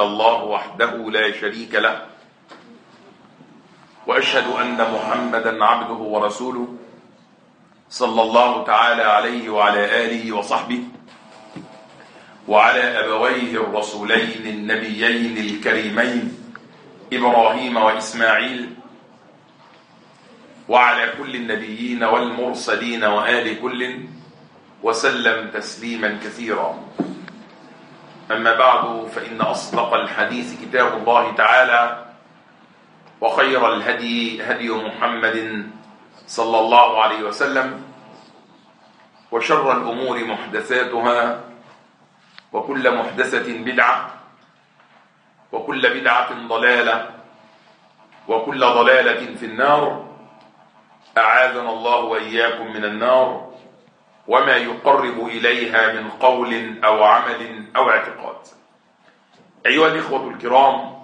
إلا الله وحده لا شريك له، وأشهد أن محمدا عبده ورسوله صلى الله تعالى عليه وعلى آله وصحبه وعلى أبويه الرسولين النبيين الكريمين إبراهيم وإسماعيل، وعلى كل النبيين والمرسلين وآل كل، وسلم تسليما كثيرا. أما بعد، فإن أصدق الحديث كتاب الله تعالى، وخير الهدي هدي محمد صلى الله عليه وسلم، وشر الأمور محدثاتها، وكل محدثة بدعة، وكل بدعة ضلالة، وكل ضلالة في النار، أعاذنا الله وإياكم من النار وما يقرب إليها من قول أو عمل أو اعتقاد. أيها الإخوة الكرام،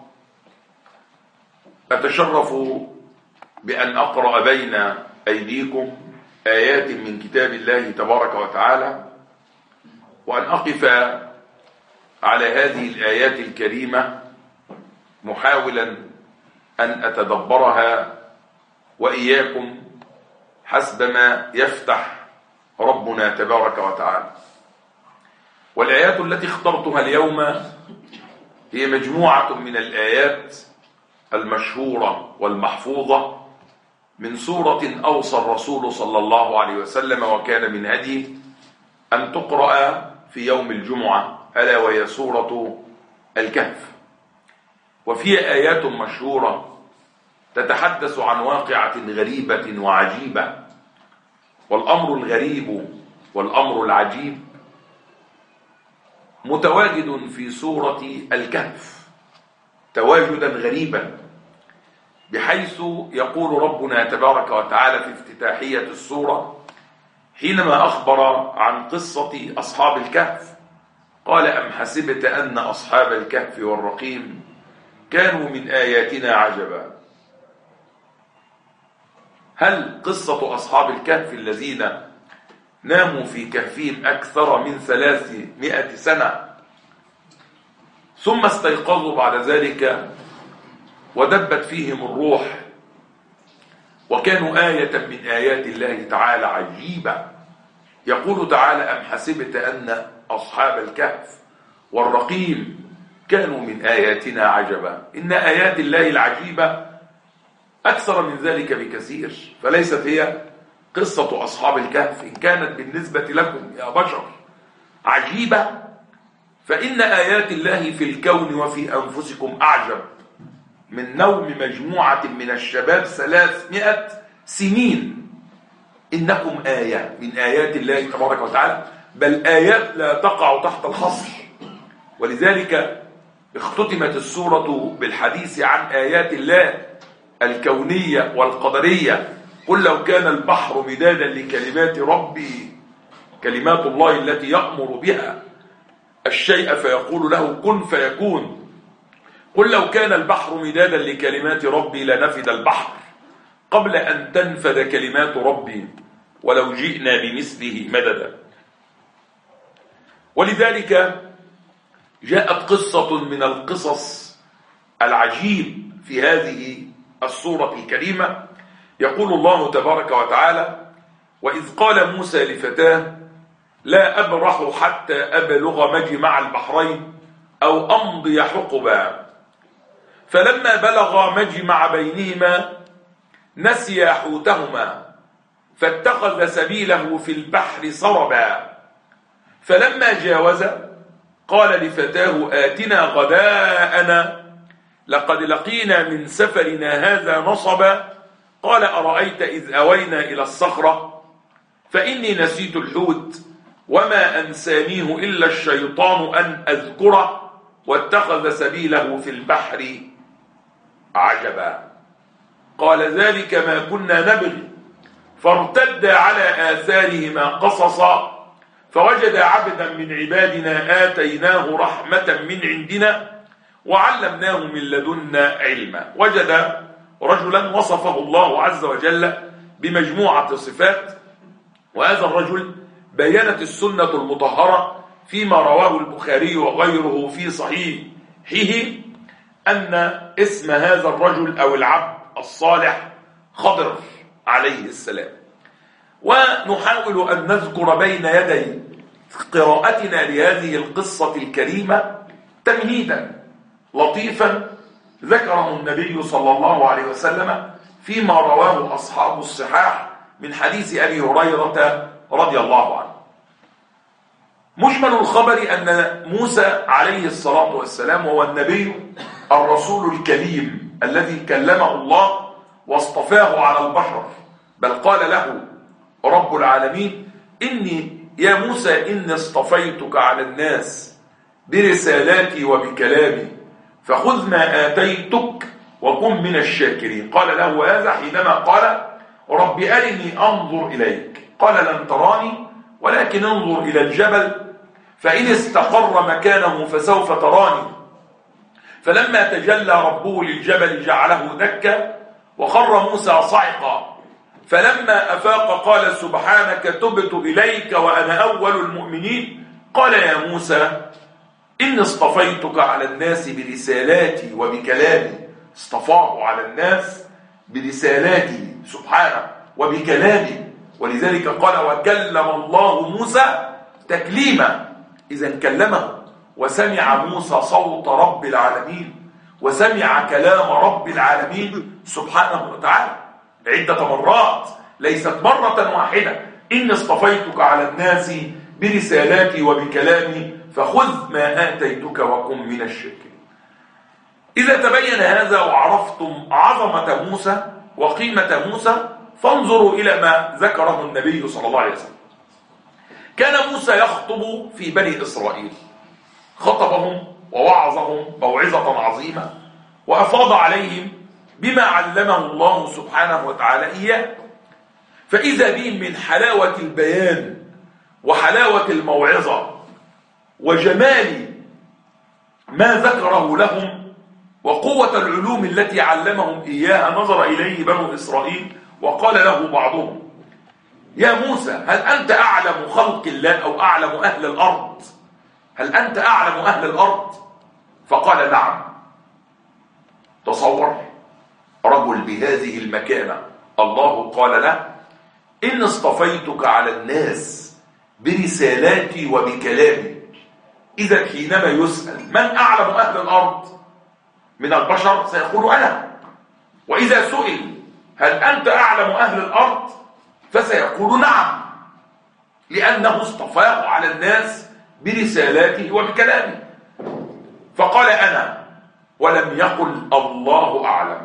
أتشرف بأن أقرأ بين أيديكم آيات من كتاب الله تبارك وتعالى، وأن أقف على هذه الآيات الكريمة محاولا أن أتدبرها وإياكم حسب ما يفتح ربنا تبارك وتعالى. والآيات التي اخترتها اليوم هي مجموعة من الآيات المشهورة والمحفوظة من سورة أوصى الرسول صلى الله عليه وسلم وكان من هديه أن تقرأ في يوم الجمعة، ألا وهي سورة الكهف. وفيها آيات مشهورة تتحدث عن واقعة غريبة وعجيبة، والأمر الغريب والأمر العجيب متواجد في سورة الكهف تواجدا غريبا، بحيث يقول ربنا تبارك وتعالى في افتتاحية السورة حينما أخبر عن قصة أصحاب الكهف، قال: أم حسبت أن أصحاب الكهف والرقيم كانوا من آياتنا عجبا. هل قصة أصحاب الكهف الذين ناموا في كهفهم أكثر من 300 سنة ثم استيقظوا بعد ذلك ودبت فيهم الروح وكانوا آية من آيات الله تعالى عجيبة؟ يقول تعالى: أم حسبت أن أصحاب الكهف والرقيم كانوا من آياتنا عجبا. إن آيات الله العجيبة أكثر من ذلك بكثير، فليست هي قصة أصحاب الكهف إن كانت بالنسبة لكم يا بشر عجيبة، فإن آيات الله في الكون وفي أنفسكم أعجب من نوم مجموعة من الشباب 300 سنين. إنكم آية من آيات الله تبارك وتعالى، بل آيات لا تقع تحت الحصر. ولذلك اختتمت السورة بالحديث عن آيات الله الكونية والقدرية. قل لو كان البحر مدادا لكلمات ربي، كلمات الله التي يأمر بها الشيء فيقول له كن فيكون. قل لو كان البحر مدادا لكلمات ربي لنفد البحر قبل أن تنفد كلمات ربي ولو جئنا بمثله مددا. ولذلك جاءت قصة من القصص العجيب في هذه السورة الكريمة. يقول الله تبارك وتعالى: وإذ قال موسى لفتاه لا أبرح حتى أبلغ مجمع البحرين أو أمضي حقبا، فلما بلغا مجمع بينهما نسيا حوتهما فاتخذ سبيله في البحر سربا، فلما جاوزا قال لفتاه آتنا غداءنا لقد لقينا من سفرنا هذا نصبا، قال أرأيت إذ أوينا إلى الصخرة فإني نسيت الحوت وما أنسانيه إلا الشيطان أن أذكره واتخذ سبيله في البحر عجبا. قال ذلك ما كنا نبغي فارتدا على آثارهما قصصا فوجدا عبدا من عبادنا آتيناه رحمة من عندنا وعلمناه من لدنا علما. وجد رجلا وصفه الله عز وجل بمجموعة صفات، وهذا الرجل بينت السنة المطهرة فيما رواه البخاري وغيره في صحيحه أن اسم هذا الرجل أو العبد الصالح خضر عليه السلام. ونحاول أن نذكر بين يدي قراءتنا لهذه القصة الكريمة تمهيدا لطيفا ذكره النبي صلى الله عليه وسلم فيما رواه أصحاب الصحاح من حديث أبي هريرة رضي الله عنه. مجمل الخبر أن موسى عليه الصلاة والسلام هو النبي الرسول الكريم الذي كلمه الله واصطفاه على البشر، بل قال له رب العالمين: إني يا موسى إني اصطفيتك على الناس برسالاتي وبكلامي فخذ ما آتيتك وكن من الشاكرين. قال له هذا حينما قال: رب أرني أنظر إليك. قال: لن تراني ولكن انظر إلى الجبل فإن استقر مكانه فسوف تراني. فلما تجلى ربه للجبل جعله دكا وخر موسى صعقا، فلما أفاق قال: سبحانك تبت إليك وأنا أول المؤمنين. قال: يا موسى إني اصطفيتك على الناس برسالاتي وبكلامي. اصطفاه على الناس برسالاتي سبحانه وبكلامه، ولذلك قال: وكلم الله موسى تكليما. إذن كلمه وسمع موسى صوت رب العالمين وسمع كلام رب العالمين سبحانه وتعالى عدة مرات، ليست مرة واحدة. إني اصطفيتك على الناس برسالاتي وبكلامي فخذ ما آتيتك وكن من الشاكرين. إذا تبين هذا وعرفتم عظمة موسى وقيمة موسى فانظروا إلى ما ذكره النبي صلى الله عليه وسلم. كان موسى يخطب في بني إسرائيل، خطبهم ووعظهم موعظة عظيمة وأفاض عليهم بما علمه الله سبحانه وتعالى إياه، فإذا بهم من حلاوة البيان وحلاوة الموعظة وجمال ما ذكره لهم وقوة العلوم التي علمهم إياها نظر إليه بنو إسرائيل وقال له بعضهم: يا موسى هل أنت أعلم خلق الله أو أعلم أهل الأرض؟ هل أنت أعلم أهل الأرض؟ فقال: نعم. تصور رجل بهذه المكانة الله قال له: إن اصطفيتك على الناس برسالاتي وبكلامي. إذا حينما يسأل من أعلم أهل الأرض من البشر سيقول أنا، وإذا سئل هل أنت أعلم أهل الأرض فسيقول نعم، لأنه اصطفاه على الناس برسالاته وبكلامه. فقال أنا، ولم يقل الله أعلم،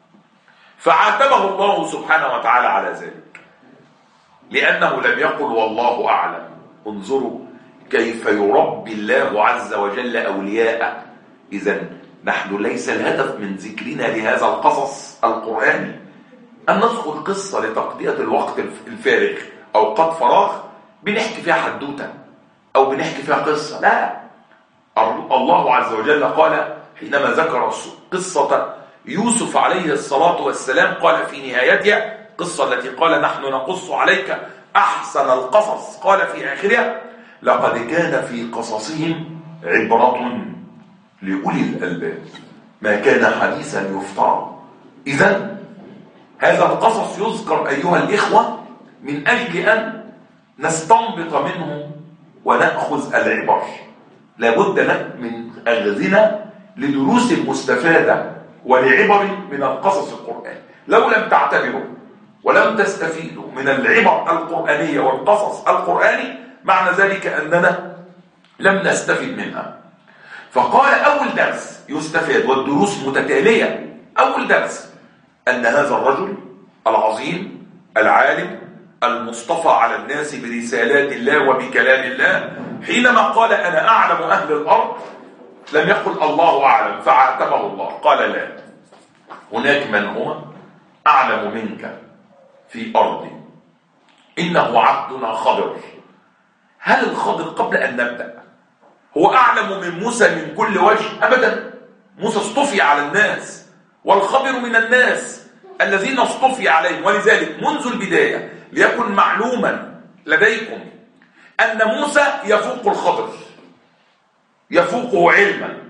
فعاتبه الله سبحانه وتعالى على ذلك لأنه لم يقل والله أعلم. انظروا كيف يربي الله عز وجل أولياءه. إذن نحن ليس الهدف من ذكرنا لهذا القصص القرآني أن نذكر قصة لتقضية الوقت الفارغ أو قد فراغ بنحكي فيها حدوتة أو بنحكي فيها قصة. لا، الله عز وجل قال حينما ذكر قصة يوسف عليه الصلاة والسلام قال في نهايتها قصة التي قال نحن نقص عليك أحسن القصص، قال في آخرها: لقد كان في قصصهم عبرة لأولي الألباب ما كان حديثا يفترى. إذن هذا القصص يذكر أيها الإخوة من أجل أن نستنبط منه ونأخذ العبر. لابد من أخذنا لدروس مستفادة ولعبر من القصص القرآني. لو لم تعتبروا ولم تستفيدوا من العبر القرآنية والقصص القرآني معنى ذلك أننا لم نستفيد منها. فقال أول درس يستفاد والدروس متتالية. أول درس أن هذا الرجل العظيم العالم المصطفى على الناس برسالات الله وبكلام الله حينما قال أنا أعلم أهل الأرض لم يقل الله أعلم فعاتبه الله، قال لا، هناك من هو أعلم منك في أرضي، إنه عبدنا خضر. هل الخضر قبل أن نبدأ هو أعلم من موسى من كل وجه؟ أبدا. موسى اصطفي على الناس والخضر من الناس الذين اصطفي عليهم. ولذلك منذ البداية ليكن معلوما لديكم أن موسى يفوق الخضر، يفوقه علما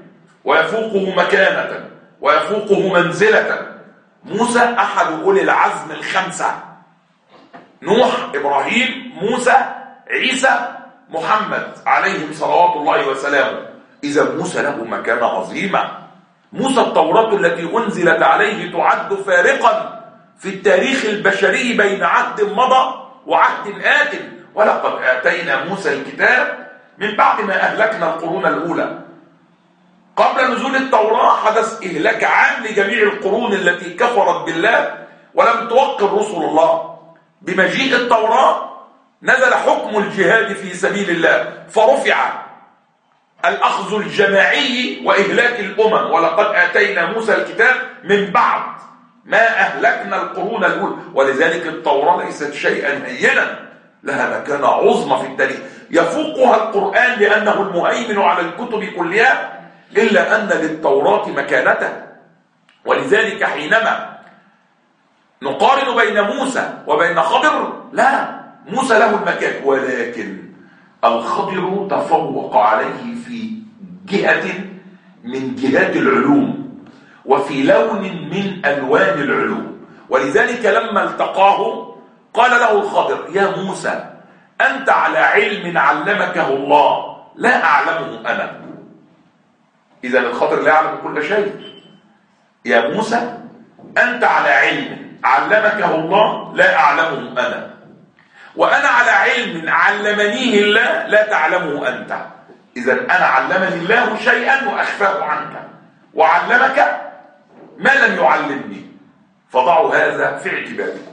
ويفوقه مكانة ويفوقه منزلة. موسى أحد أولي العزم الخمسة: نوح، إبراهيم، موسى، عيسى، محمد عليهم صلوات الله وسلامه. إذا موسى له مكانة عظيمة. موسى التوراة التي أنزلت عليه تعد فارقا في التاريخ البشري بين عهد مضى وعهد آت. ولقد آتينا موسى الكتاب من بعد ما أهلكنا القرون الأولى. قبل نزول التوراة حدث إهلاك عام لجميع القرون التي كفرت بالله ولم توقر رسل الله. بمجيء التوراة نزل حكم الجهاد في سبيل الله، فرفع الأخذ الجماعي وإهلاك الأمم. ولقد آتينا موسى الكتاب من بعد ما أهلكنا القرون الأولى. ولذلك التوراة ليست شيئا هينا، لها مكانة عظمى في التاريخ يفوقها القرآن لأنه المهيمن على الكتب كلها، إلا أن للتوراة مكانته. ولذلك حينما نقارن بين موسى وبين خضر، لا، موسى له المكان، ولكن الخضر تفوق عليه في جهة من جهات العلوم وفي لون من ألوان العلوم. ولذلك لما التقاه قال له الخضر: يا موسى، أنت على علم علمكه الله لا أعلمه أنا. إذا الخضر لا يعلم كل شيء. يا موسى، أنت على علم علمكه الله لا أعلمه أنا، وأنا على علم علمنيه الله لا تعلمه أنت. إذا أنا علمني الله شيئا وأخفاه عنك، وعلمك ما لم يعلمني، فضعوا هذا في اعتباركم.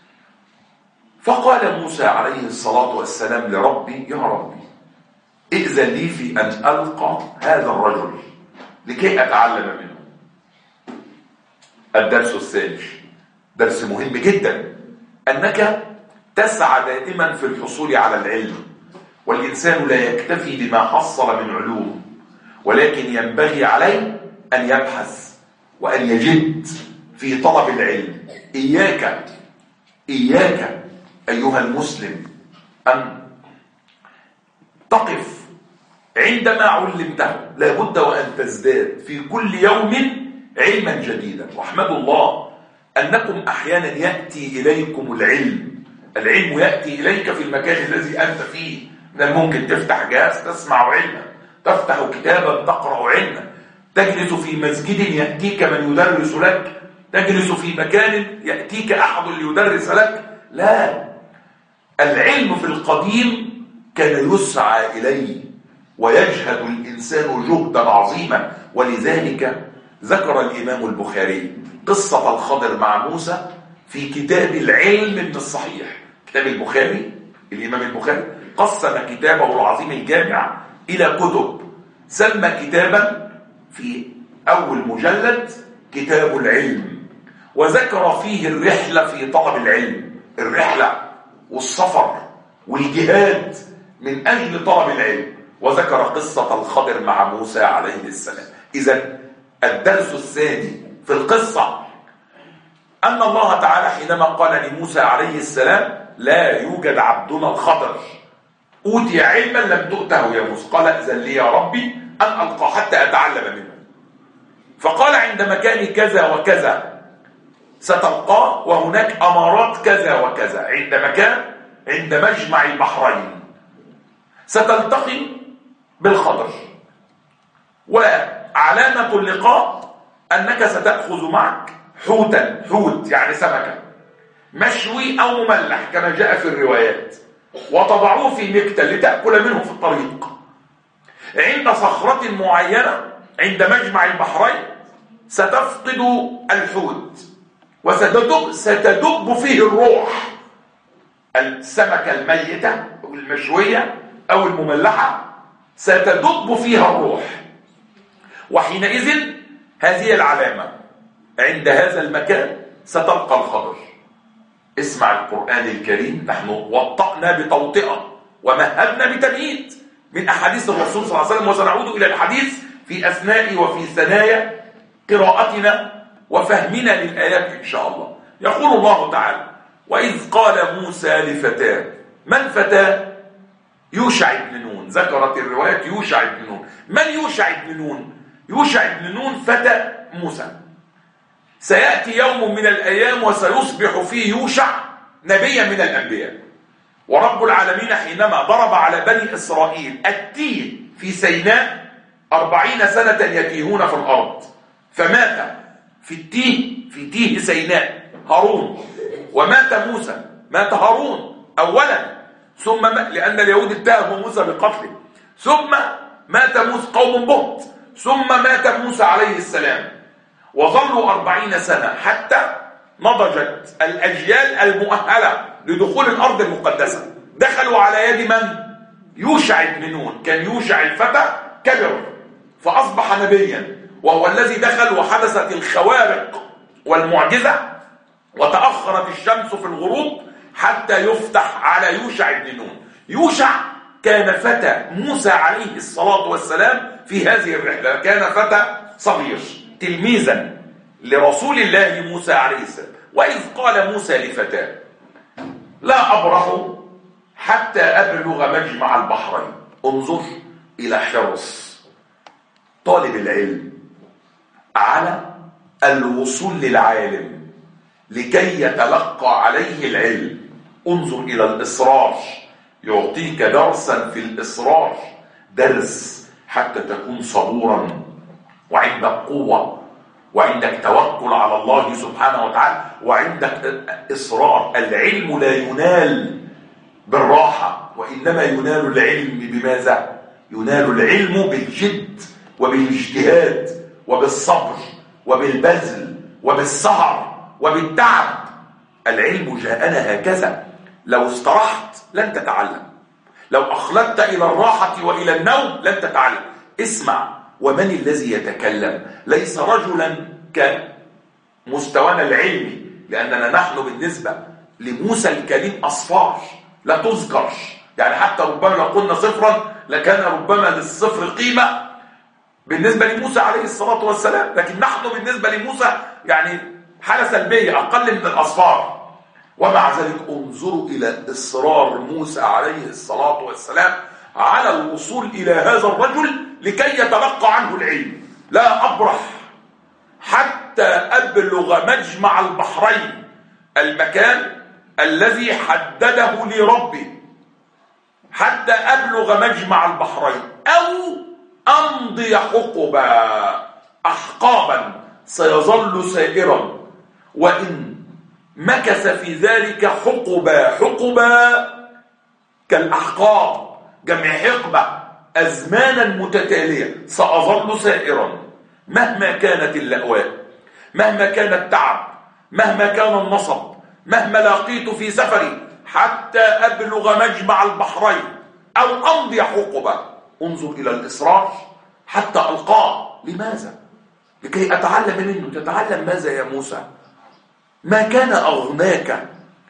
فقال موسى عليه الصلاة والسلام لربي: يا ربي، ائذن لي في أن ألقى هذا الرجل لكي أتعلم منه. الدرس الثاني درس مهم جدا، أنك تسعى دائما في الحصول على العلم، والإنسان لا يكتفي بما حصل من علوم، ولكن ينبغي عليه أن يبحث وأن يجد في طلب العلم. إياك أيها المسلم أن تقف عندما علمته، لابد وأن تزداد في كل يوم علما جديدا. واحمدوا الله أنكم أحيانا يأتي إليكم العلم يأتي إليك في المكان الذي أنت فيه. من الممكن تفتح جهاز تسمع علما، تفتح كتابا تقرأ علما، تجلس في مسجد يأتيك من يدرس لك، تجلس في مكان يأتيك أحد ليدرس لك. لا، العلم في القديم كان يسعى إليه ويجهد الإنسان جهدا عظيما. ولذلك ذكر الإمام البخاري قصة الخضر مع موسى في كتاب العلم من الصحيح. كتاب البخاري، الإمام البخاري قسم كتابه العظيم الجامع إلى كتب، سمى كتابا في أول مجلد كتاب العلم، وذكر فيه الرحلة في طلب العلم، الرحلة والسفر والجهاد من أجل طلب العلم، وذكر قصة الخضر مع موسى عليه السلام. إذن الدرس الثاني في القصة أن الله تعالى حينما قال لموسى عليه السلام: لا يوجد عبدنا الخضر أوتي علما لم تؤته يا موسى، قال: إذن لي يا ربي أن ألقى حتى أتعلم منه. فقال: عند مكان كذا وكذا ستلقاه، وهناك أمارات كذا وكذا، عند مكان عند مجمع البحرين ستلتقي بالخضر، وعلامة اللقاء أنك ستأخذ معك حوتا، حوت يعني سمكة، مشوي أو مملح كما جاء في الروايات، وتضعوه في مكتل لتأكل منه في الطريق. عند صخرة معينة عند مجمع البحرين ستفقد الحوت وستدب فيه الروح، السمكة الميتة أو المشوية أو المملحة ستدب فيها الروح، وحينئذ هذه العلامة عند هذا المكان ستلقى الخضر. اسمع القرآن الكريم، نحن وطأنا بتوطئة ومهدنا بتمهيد من أحاديث الرسول صلى الله عليه وسلم، وسنعود إلى الحديث في أثناء وفي ثنايا قراءتنا وفهمنا للآيات إن شاء الله. يقول الله تعالى: وإذ قال موسى لفتاه. من فتاه؟ يوشع بن نون. ذكرت الرواية يوشع بن نون. من يوشع بن نون؟ يوشع بن نون فتى موسى. سيأتي يوم من الأيام وسيصبح فيه يوشع نبيا من الأنبياء. ورب العالمين حينما ضرب على بني إسرائيل التيه في سيناء 40 سنة يتيهون في الأرض، فمات في تيه سيناء هارون، ومات موسى، مات هارون أولا، ثم لأن اليهود اتهموا موسى بقتله، ثم مات موسى قوم بهت، ثم مات موسى عليه السلام. وظلوا 40 سنة حتى نضجت الأجيال المؤهلة لدخول الأرض المقدسة. دخلوا على يد من؟ يوشع بن نون. كان يوشع الفتى كبر فأصبح نبيا، وهو الذي دخل وحدثت الخوارق والمعجزة، وتأخرت الشمس في الغروب حتى يفتح على يوشع بن نون. يوشع كان فتى موسى عليه الصلاة والسلام في هذه الرحلة، كان فتى صغير تلميذا لرسول الله موسى عليه السلام. وإذ قال موسى لفتاه: لا أبرح حتى أبلغ مجمع البحرين. انظر إلى حرص طالب العلم على الوصول للعالم لكي يتلقى عليه العلم. انظر إلى الإصرار، يعطيك درسا في الإصرار، درس حتى تكون صبورا وعندك قوة وعندك توكل على الله سبحانه وتعالى وعندك إصرار. العلم لا ينال بالراحة، وإنما ينال العلم بماذا؟ ينال العلم بالجد وبالاجتهاد وبالصبر وبالبذل وبالسهر وبالتعب. العلم جاءنا هكذا، لو استرحت لن تتعلم، لو أخلدت إلى الراحة وإلى النوم لن تتعلم. اسمع، ومن الذي يتكلم؟ ليس رجلا كمستوانا العلمي، لأننا نحن بالنسبة لموسى الكريم أصفار لا تذكر، يعني حتى ربما لو قلنا صفرا لكان ربما للصفر قيمة بالنسبة لموسى عليه الصلاة والسلام، لكن نحن بالنسبة لموسى يعني حالة سلبية، أقل من الأصفار. ومع ذلك انظروا إلى إصرار موسى عليه الصلاة والسلام على الوصول إلى هذا الرجل لكي يتلقى عنه العلم. لا أبرح حتى أبلغ مجمع البحرين، المكان الذي حدده لي ربي، حتى أبلغ مجمع البحرين أو أمضي أحقابا سيظل سائرا. وإن مكث في ذلك حقبا كالأحقاب، جمع حقبة، أزمانا متتالية، سأظل سائرا مهما كانت اللأواء، مهما كان التعب، مهما كان النصب، مهما لاقيت في سفري، حتى أبلغ مجمع البحرين أو أمضي حقبة. انظر إلى الإصرار حتى ألقاه. لماذا؟ لكي أتعلم منه. تتعلم ماذا يا موسى؟ ما كان أغناك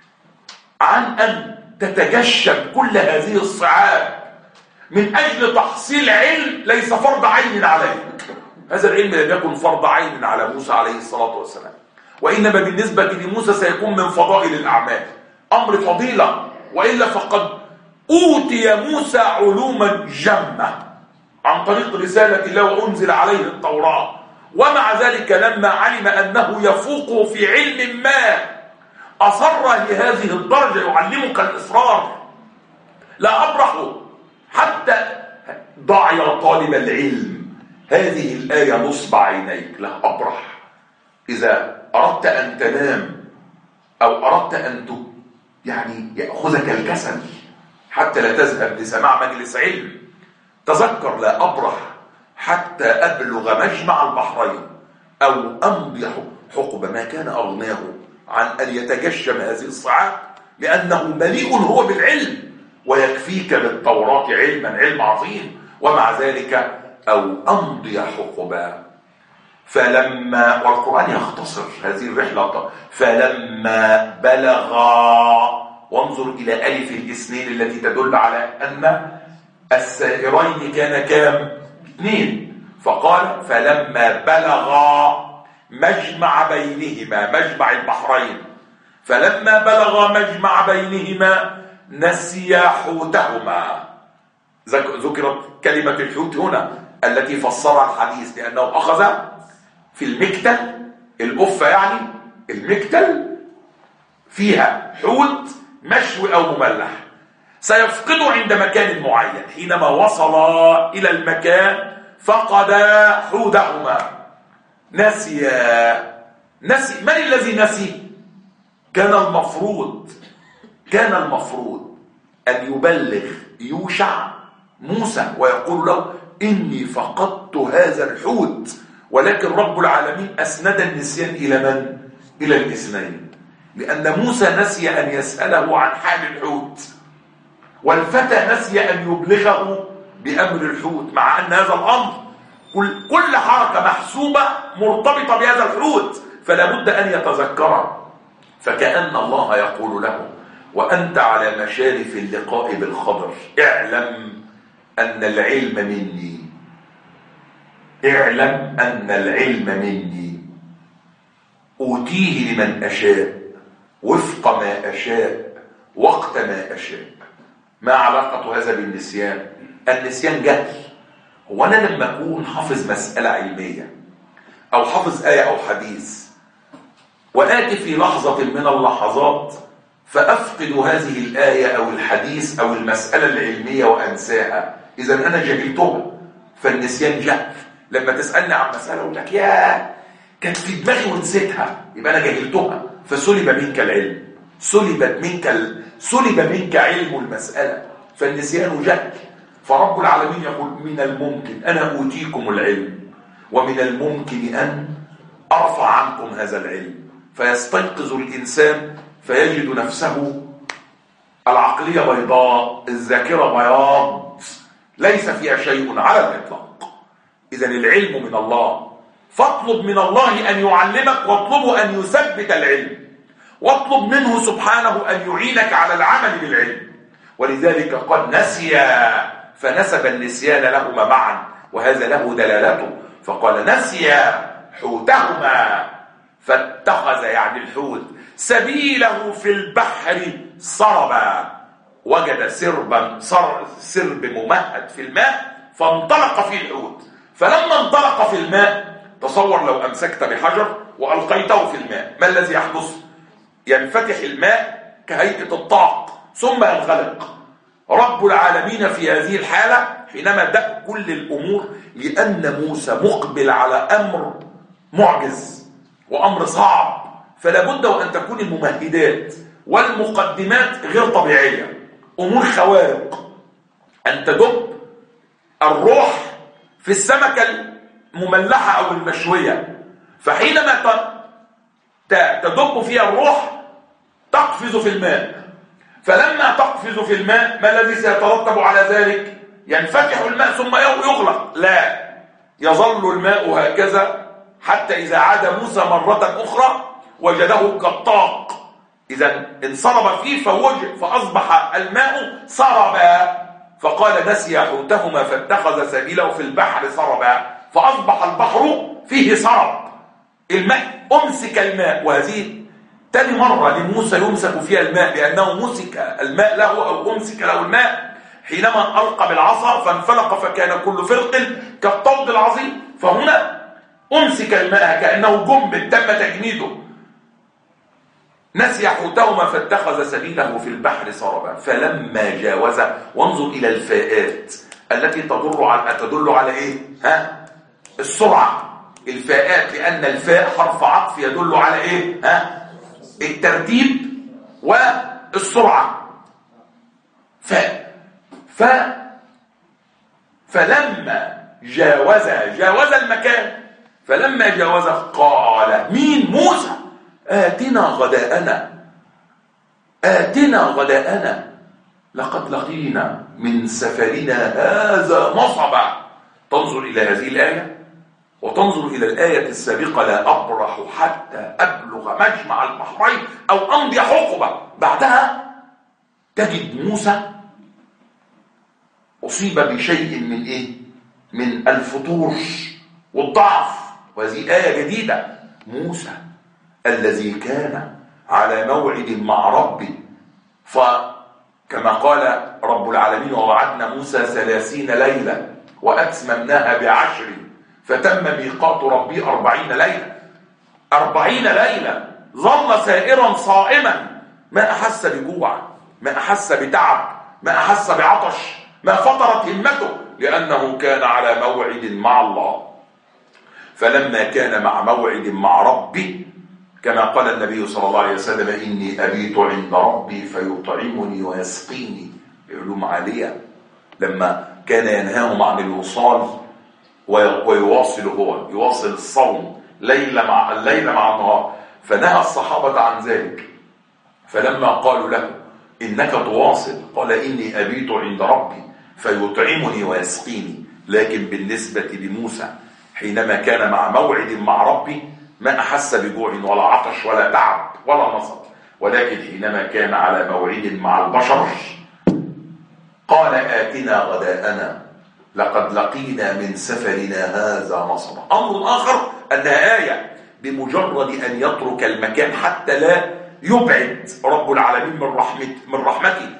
عن أن تتجشم كل هذه الصعاب من أجل تحصيل علم ليس فرض عين عليك. هذا العلم لم يكن فرض عين على موسى عليه الصلاة والسلام، وإنما بالنسبة لموسى سيكون من فضائل الأعمال، أمر فضيلة. وإلا فقد أوتي موسى علوما جمة عن طريق رسالة الله وأنزل عليه التوراة، ومع ذلك لما علم أنه يفوقه في علم ما أصر لهذه الدرجة. يعلمك الإصرار. لا أبرح حتى ضع يا طالب العلم هذه الآية نصب عينيك. لا أبرح. إذا أردت أن تنام أو أردت أن يعني يأخذك الكسل حتى لا تذهب لسماع مجلس علم، تذكر لا أبرح حتى أبلغ مجمع البحرين أو أمضي حقبة. ما كان أغناه عن أن يتجشم هذه الصعاب، لأنه مليء هو بالعلم، ويكفيك بالتوراة علما، علم عظيم. ومع ذلك أو أمضي حقبا. فلما، والقرآن يختصر هذه الرحلة، فلما بلغا، وانظر إلى ألف الاثنين التي تدل على أن السائرين كان كام؟ 2. فقال فلما بلغا مجمع بينهما، مجمع البحرين، فلما بلغا مجمع بينهما نسيا حوتهما. ذكرت كلمة الحوت هنا، التي فسرها الحديث، لأنه أخذ في المكتل، الأفة يعني المكتل فيها حوت مشوي أو مملح، سيفقده عند مكان معين. حينما وصل إلى المكان فقد حوتهما، نسي. من الذي نسي؟ كان المفروض أن يبلغ يوشع موسى ويقول له إني فقدت هذا الحوت، ولكن رب العالمين أسند النسيان إلى من؟ إلى الاثنين، لأن موسى نسي أن يسأله عن حال الحوت، والفتى نسي أن يبلغه بأمر الحوت، مع أن هذا الأمر كل حركة محسوبة مرتبطة بهذا الحوت، فلا بد أن يتذكره. فكأن الله يقول له وأنت على مشارف اللقاء بالخضر اعلم أن العلم مني، اعلم أن العلم مني أوتيه لمن أشاء وفق ما أشاء وقت ما أشاء. ما علاقة هذا بالنسيان؟ النسيان جهل. هو أنا لما أكون حافظ مسألة علمية أو حافظ آية أو حديث وآتي في لحظة من اللحظات فأفقد هذه الآية أو الحديث أو المسألة العلمية وأنساها، إذا أنا جهلتها، فالنسيان جهل. لما تسألني عن مسألة أقول لك يا كانت في دماغي ونسيتها، يبقى أنا جهلتها، فسلب منك العلم، سلب منك علم المسألة، فالنسيان جهل. فرب العالمين يقول من الممكن أنا أوتيكم العلم، ومن الممكن أن أرفع عنكم هذا العلم. فيستيقظ الإنسان فيجد نفسه العقلية بيضاء، الذاكرة بياض، ليس فيها شيء على الإطلاق. إذن العلم من الله، فاطلب من الله أن يعلمك، واطلبه أن يثبت العلم، واطلب منه سبحانه أن يعينك على العمل بالعلم. ولذلك قد نسي فنسب النسيان لهما معا، وهذا له دلالته، فقال نسي حوتهما فاتخذ يعني الحوت سبيله في البحر سربا، وجد سرب ممهد في الماء فانطلق فيه الحوت. فلما انطلق في الماء، تصور لو أمسكت بحجر وألقيته في الماء، ما الذي يحدث؟ ينفتح الماء كهيئة الطاق ثم ينغلق. رب العالمين في هذه الحالة حينما دق كل الأمور، لأن موسى مقبل على أمر معجز وأمر صعب، فلا بد وأن تكون الممهدات والمقدمات غير طبيعية، أمور خوارق، أن تدب الروح في السمكة المملحة أو المشوية، فحينما تدب فيها الروح تقفز في الماء، فلما تقفز في الماء ما الذي سيترتب على ذلك؟ ينفتح الماء ثم يغلق؟ لا، يظل الماء هكذا حتى إذا عاد موسى مرة أخرى وجده كالطاق، إذا انصرب فيه فأصبح الماء سربا. فقال نسي حوتهما فاتخذ سبيله في البحر سربا، فأصبح البحر فيه سرب، الماء أمسك الماء. وهذه تاني مرة لموسى يمسك فيها الماء، لأنه مسك الماء له أو أمسك له الماء حينما ألقى بالعصا فانفلق فكان كل فرق كالطود العظيم. فهنا أمسك الماء كأنه جنب تم تجنيده. نسي حوتهما فاتخذ سبيله في البحر سربا فلما جاوز. وانظر إلى الفاءات التي تدل على إيه؟ السرعة. الفاءات، لأن الفاء حرف عطف يدل على إيه؟ الترتيب والسرعة. فلما جاوز المكان، فلما جاوز قال مين؟ موسى آتنا غداءنا لقد لقينا من سفرنا هذا نصبا. تنظر إلى هذه الآية وتنظر إلى الآية السابقة لا أبرح حتى أبلغ مجمع البحرين أو أمضي حقبة. بعدها تجد موسى أصيب بشيء من إيه؟ من الفتور والضعف. وهذه آية جديدة. موسى الذي كان على موعد مع ربه، فكما قال رب العالمين ووعدنا موسى 30 ليلة وأتممناها ب10 فتم ميقات ربي 40 ليلة. 40 ليلة ظل سائرا صائما، ما أحس بجوع، ما أحس بتعب، ما أحس بعطش، ما فطرت همته، لأنه كان على موعد مع الله. فلما كان مع موعد مع ربي، كما قال النبي صلى الله عليه وسلم: إني أبيت عند ربي فيطعمني ويسقيني. علوم عالية. لما كان ينهاهم عن الوصال ويواصل هو، يواصل الصوم الليل مع النهار، فنهى الصحابة عن ذلك. فلما قالوا له: إنك تواصل، قال: إني أبيت عند ربي فيطعمني ويسقيني. لكن بالنسبة لموسى حينما كان مع موعد مع ربي ما أحس بجوع ولا عطش ولا تعب ولا نصب، ولكن حينما كان على موعد مع البشر قال: آتنا غداءنا لقد لقينا من سفرنا هذا نصبا. أمر آخر أنها آية، بمجرد أن يترك المكان حتى لا يبعد رب العالمين من رحمته،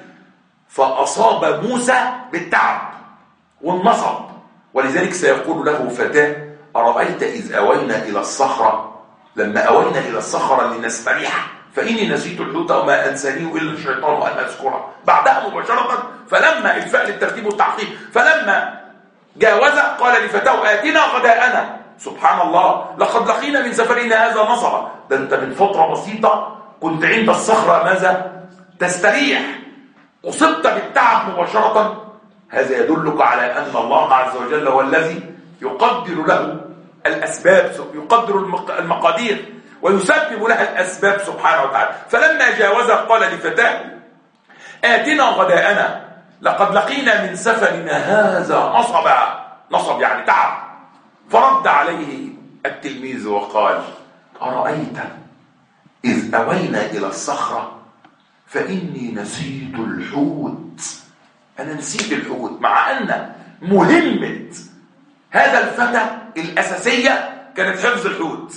فأصاب موسى بالتعب والنصب. ولذلك سيقول له فتاه: أرأيت إذ أوينا إلى الصخرة، لما أوينا إلى الصخرة لنستريح فإني نسيت الحوت وما أنسانيه إلا الشيطان أن أذكره. بعدها مباشرة، فلما الفعل الترتيب والتعقيب، فلما جاوز قال لفتاه: آتنا غداءنا. سبحان الله، لقد لقينا من سفرنا هذا نصبا. ده أنت من فترة بسيطة كنت عند الصخرة ماذا؟ تستريح. أصبت بالتعب مباشرة. هذا يدلك على أن الله عز وجل هو الذي يقدر له الأسباب، يقدر المقادير ويسبب لها الأسباب سبحانه وتعالى. فلما جاوز قال لفتاه: آتنا غداءنا لقد لقينا من سفرنا هذا نصبا. نصب يعني تعب. فرد عليه التلميذ وقال: أرأيت إذ أوينا إلى الصخرة فإني نسيت الحوت. أنا نسيت الحوت، مع أن مهمة هذا الفتى الأساسية كانت حفظ الحوت،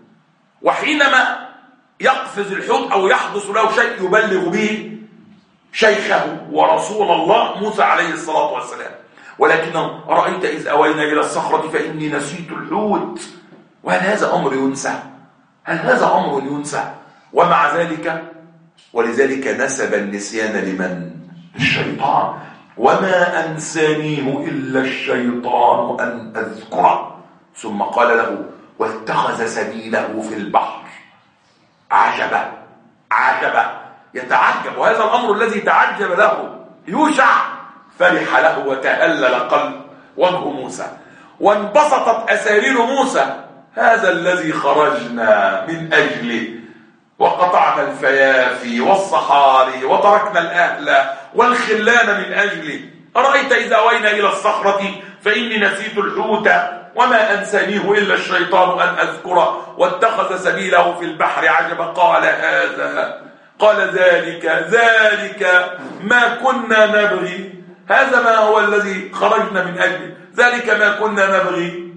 وحينما يقفز الحوت أو يحدث له شيء يبلغ به شيخه ورسول الله موسى عليه الصلاة والسلام. ولكن أرأيت إذ أوينا إلى الصخرة فإني نسيت الحوت. وهل هذا أمر ينسى؟ هل هذا أمر ينسى؟ ومع ذلك، ولذلك نسب النسيان لمن؟ للشيطان. وما أنسانيه إلا الشيطان أن أذكره. ثم قال له: واتخذ سبيله في البحر. عجبا عجبا، يتعجب. وهذا الأمر الذي تعجب له يوشع فرح له وتهلل قلب وجه موسى، وانبسطت أسارير موسى. هذا الذي خرجنا من أجله، وقطعنا الفيافي والصحاري وتركنا الأهل والخلان من أجله. أرأيت إذا أوينا إلى الصخرة فإني نسيت الحوت وما أنسانيه إلا الشيطان أن أذكره واتخذ سبيله في البحر. عجبا. قال: هذا، قال ذلك ما كنا نبغي. هذا ما هو الذي خرجنا من أجله، ذلك ما كنا نبغي.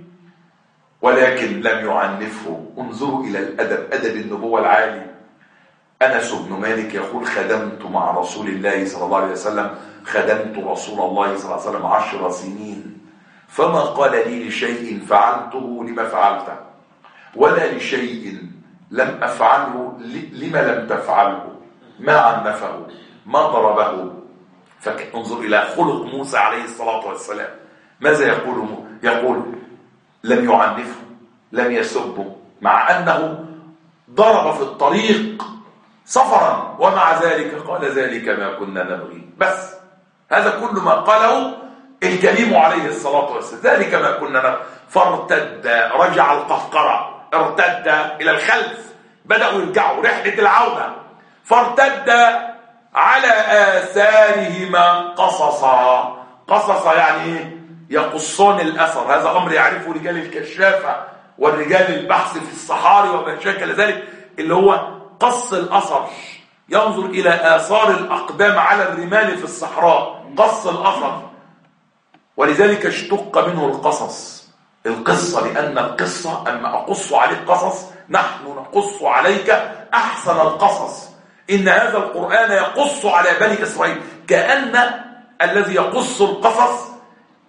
ولكن لم يعنفه. انظروا إلى الأدب، أدب النبوة العالي. أنس بن مالك يقول: خدمت مع رسول الله صلى الله عليه وسلم، خدمت رسول الله صلى الله عليه وسلم 10 سنين، فما قال لي لشيء فعلته لما فعلته، ولا لشيء لم أفعله لما لم تفعله، ما عنفه، ما ضربه. فانظر إلى خلق موسى عليه الصلاة والسلام. ماذا يقول لم يعنفه، لم يسبه، مع أنه ضرب في الطريق سفرا، ومع ذلك قال: ذلك ما كنا نبغي. بس هذا كل ما قاله الكريم عليه الصلاة والسلام، ذلك ما كنا نبغي. فارتد، رجع القهقرة، ارتد إلى الخلف، بدأوا يرجعوا رحلة العودة. فارتد على آثارهما قصصا. قصصا يعني يقصون الأثر. هذا أمر يعرفه رجال الكشافة والرجال البحث في الصحاري وما شاكل ذلك، اللي هو قص الأثر. ينظر إلى آثار الأقدام على الرمال في الصحراء، قص الأثر. ولذلك اشتق منه القصص، القصة، لأن القصة أما أقص عليك قصص، نحن نقص عليك أحسن القصص. إن هذا القرآن يقص على بني إسرائيل، كأن الذي يقص القصص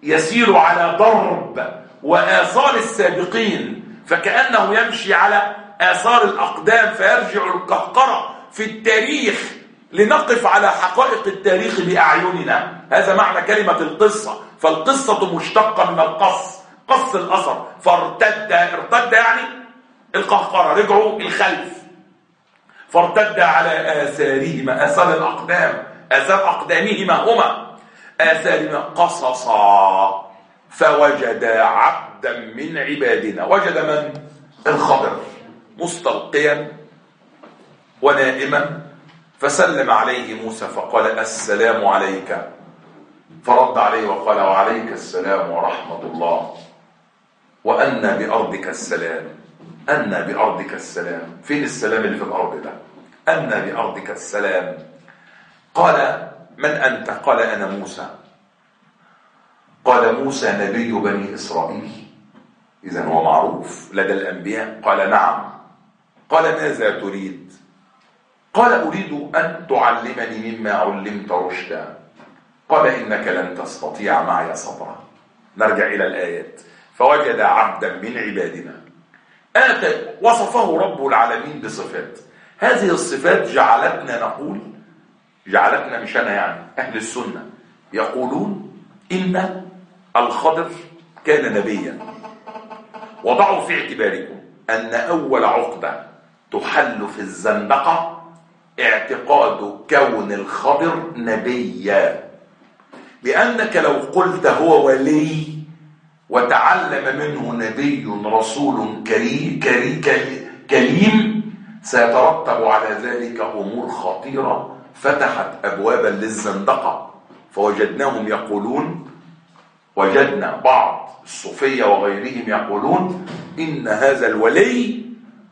يسير على ضرب وآثار السابقين، فكأنه يمشي على آثار الأقدام، فيرجع القهقرة في التاريخ لنقف على حقائق التاريخ بأعيننا. هذا معنى كلمة القصة. فالقصة مشتقة من القص، قص الأثر. فارتد، ارتد يعني القهقرة، رجعوا الخلف. فارتد على آثارهما، آثار الأقدام، آثار أقدامهما هما آثارهما قصصا فوجد عبدا من عبادنا. وجد من؟ الخضر مستلقيا ونائما، فسلم عليه موسى فقال السلام عليك، فرد عليه وقال وعليك السلام ورحمة الله، وأن بأرضك السلام. أن بأرضك السلام، فين السلام اللي في الأرض ده؟ أن بأرضك السلام. قال من أنت؟ قال أنا موسى. قال موسى نبي بني إسرائيل، إذن هو معروف لدى الأنبياء. قال نعم. قال ماذا تريد؟ قال أريد أن تعلمني مما علمت رشدا. قال إنك لن تستطيع معي صبرا. نرجع إلى الآيات. فوجد عبدا من عبادنا وصفه رب العالمين بصفات. هذه الصفات جعلتنا نقول، جعلتنا مش أنا يعني، أهل السنة يقولون إن الخضر كان نبيا. وضعوا في اعتباركم أن أول عقدة تحل في الزندقة اعتقاد كون الخضر نبيا، لأنك لو قلت هو ولي وتعلم منه نبي رسول كريم سيترتب على ذلك أمور خطيرة فتحت أبوابا للزندقة. فوجدناهم يقولون، وجدنا بعض الصوفية وغيرهم يقولون إن هذا الولي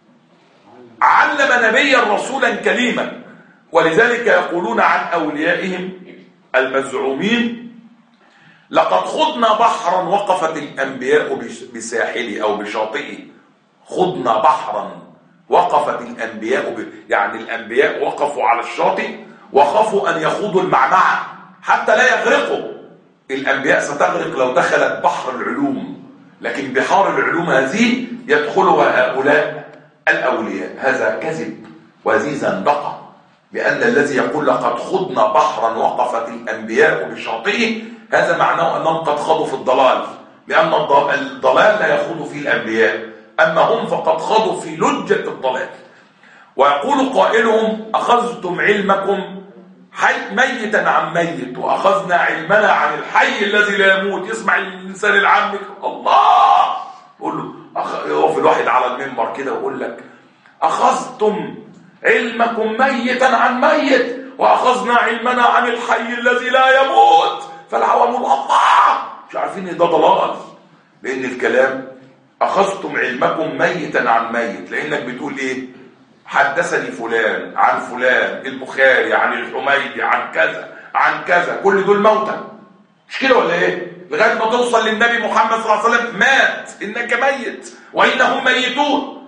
علم نبيا رسولا كليما. ولذلك يقولون عن أوليائهم المزعومين لقد خضنا بحرا وقفت الأنبياء بساحله أو بشاطئه. خضنا بحرا وقفت الأنبياء يعني الأنبياء وقفوا على الشاطئ وخافوا أن يخوضوا المعمعة حتى لا يغرقوا. الأنبياء ستغرق لو دخلت بحر العلوم، لكن بحار العلوم هذه يدخلها هؤلاء الأولياء. هذا كذب وهذه زندقة، لأن الذي يقول لقد خضنا بحرا وقفت الأنبياء بشاطئه هذا معناه أنهم قد خضوا في الضلال، لأن الضلال لا يخوض فيه الأنبياء، أما هم فقد خضوا في لجة الضلال. ويقول قائلهم أخذتم علمكم ميتا عن ميت وأخذنا علمنا عن الحي الذي لا يموت. يسمع الإنسان العام الله يقول له، يقف الواحد على المنبر كده ويقول لك أخذتم علمكم ميتا عن ميت وأخذنا علمنا عن الحي الذي لا يموت. فالعوام الله مش عارفين ان ده ضلال، لان الكلام اخذتم علمكم ميتا عن ميت، لانك بتقول ايه؟ حدثني فلان عن فلان، البخاري عن الحميدي عن كذا عن كذا، كل دول موتى، مش كده ولا ايه؟ لغايه ما توصل للنبي محمد صلى الله عليه وسلم مات، انك ميت وانهم ميتون.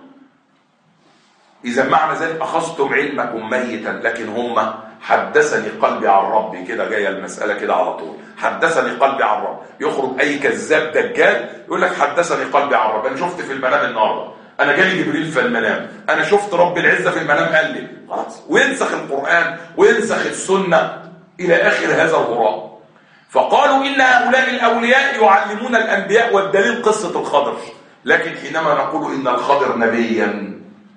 اذا معنى ذلك اخذتم علمكم ميتا، لكن هم حدثني قلبي عن ربي، كده جايه المساله كده على طول. حدثني قلبي عن ربي، يخرج اي كذاب دجال يقول لك حدثني قلبي عن ربي، انا شفت في المنام النهارده، انا جالي جبريل في المنام، انا شفت رب العزه في المنام قال لي، خلاص، وينسخ القران وينسخ السنه الى اخر هذا الغراء. فقالوا ان هؤلاء الاولياء يعلمون الانبياء، والدليل قصه الخضر. لكن حينما نقول ان الخضر نبيا،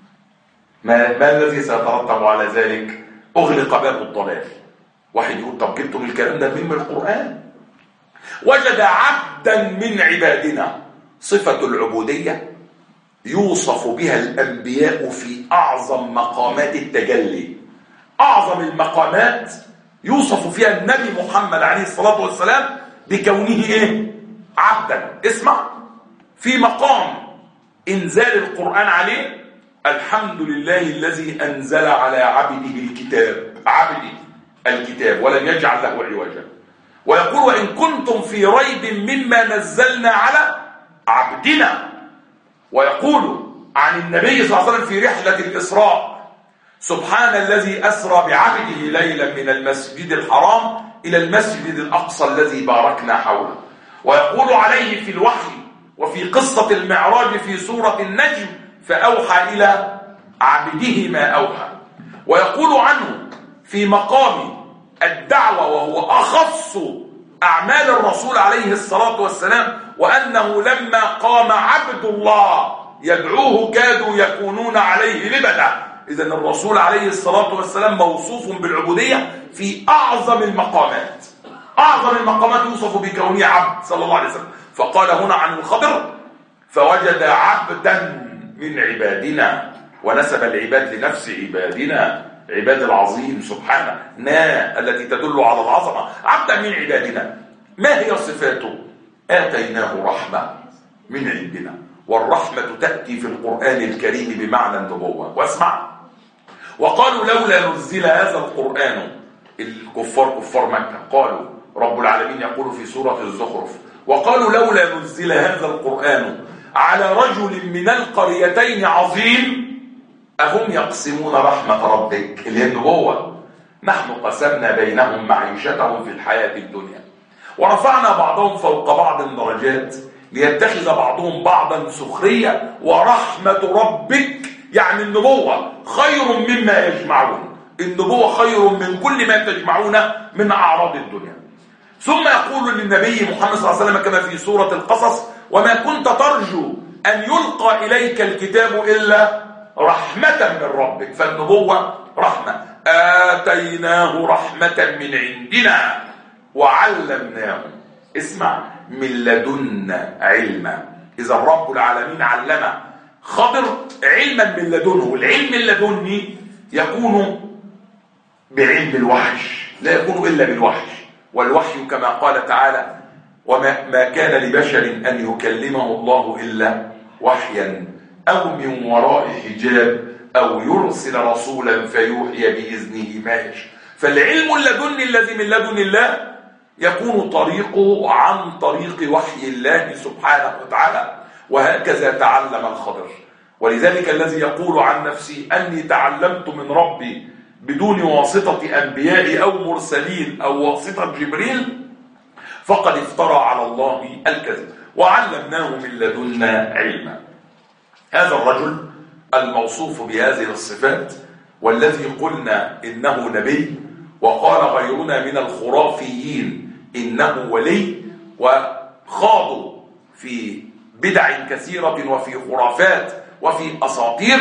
ما الذي سيترتب على ذلك؟ اغلق باب الضلال. واحد يقول طب جبتم الكلام ده من القرآن؟ وجد عبدا من عبادنا، صفة العبودية يوصف بها الأنبياء في أعظم مقامات التجلي. أعظم المقامات يوصف فيها النبي محمد عليه الصلاة والسلام بكونه إيه؟ عبدا. اسمع، في مقام إنزال القرآن عليه الحمد لله الذي أنزل على عبده الكتاب، عبده الكتاب ولم يجعل له عوجا. ويقول وإن كنتم في ريب مما نزلنا على عبدنا. ويقول عن النبي صلى الله عليه وسلم في رحلة الإسراء سبحان الذي أسرى بعبده ليلا من المسجد الحرام إلى المسجد الأقصى الذي باركنا حوله. ويقول عليه في الوحي وفي قصة المعراج في سورة النجم فأوحى إلى عبده ما أوحى. ويقول عنه في مقام الدعوة وهو أخص أعمال الرسول عليه الصلاة والسلام، وأنه لما قام عبد الله يدعوه كادوا يكونون عليه لبدا. إذن الرسول عليه الصلاة والسلام موصوف بالعبودية في أعظم المقامات. أعظم المقامات يوصف بكونه عبد صلى الله عليه وسلم. فقال هنا عن الخضر فوجد عبدا من عبادنا، ونسب العباد لنفس عبادنا، عباد العظيم سبحانه، التي تدل على العظمة، عبدا من عبادنا. ما هي صفاته؟ آتيناه رحمة من عندنا، والرحمة تأتي في القرآن الكريم بمعنى النبوة. واسمع، وقالوا لولا نزل هذا القرآن، كفار مكة قالوا، رب العالمين يقول في سورة الزخرف وقالوا لولا نزل هذا القرآن على رجل من القريتين عظيم أهم يقسمون رحمة ربك، اللي هي النبوة. نحن قسمنا بينهم معيشتهم في الحياة الدنيا ورفعنا بعضهم فوق بعض درجات ليتخذ بعضهم بعضا سخرية ورحمة ربك، يعني النبوة خير مما يجمعون. النبوة خير من كل ما تجمعون من أعراض الدنيا. ثم يقول للنبي محمد صلى الله عليه وسلم كما في سورة القصص وما كنت ترجو أن يلقى إليك الكتاب إلا رحمة من ربك. فالنبوة رحمة. آتيناه رحمة من عندنا وعلمناه، اسمع، من لدنا علما. إذا رب العالمين علم خضر علما من لدنه. العلم اللدني يكون بعلم الوحي، لا يكون إلا بالوحي. والوحي كما قال تعالى وما كان لبشر أن يكلمه الله إلا وحيا أو من وراء حجاب أو يرسل رسولا فيوحي بإذنه ما يشاء. فالعلم اللدني الذي من لدن الله يكون طريقه عن طريق وحي الله سبحانه وتعالى. وهكذا تعلم الخضر. ولذلك الذي يقول عن نفسي أني تعلمت من ربي بدون واسطة أنبياء أو مرسلين أو واسطة جبريل فقد افترى على الله الكذب. وعلمناه من لدنا علما. هذا الرجل الموصوف بهذه الصفات والذي قلنا إنه نبي، وقال غيرنا من الخرافيين إنه ولي، وخاضوا في بدع كثيرة وفي خرافات وفي أساطير،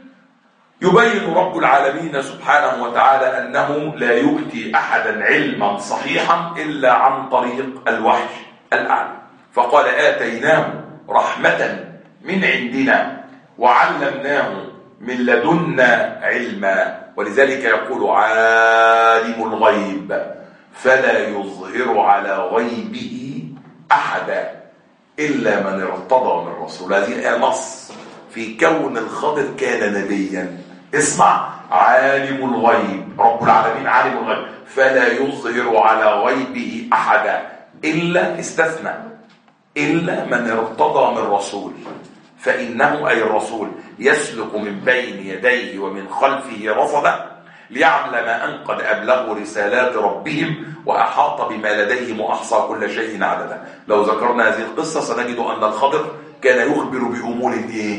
يبين رب العالمين سبحانه وتعالى أنه لا يؤتي أحدا علما صحيحا إلا عن طريق الوحي الأعلى. فقال آتيناه رحمة من عندنا وعلمناه من لدنا علما. ولذلك يقول عالم الغيب فلا يظهر على غيبه أحدا إلا من ارتضى من رسول. هذه نص في كون الخضر كان نبيا. اسمع، عالم الغيب، رب العالمين عالم الغيب، فلا يظهر على غيبه أحدا إلا، استثنى، إلا من ارتضى من رسول، فإنه أي الرسول يسلك من بين يديه ومن خلفه رصدا ليعلم أن قد أبلغوا رسالات ربهم وأحاط بما لديهم وأحصى كل شيء عددا. لو ذكرنا هذه القصة سنجد أن الخضر كان يخبر بأمور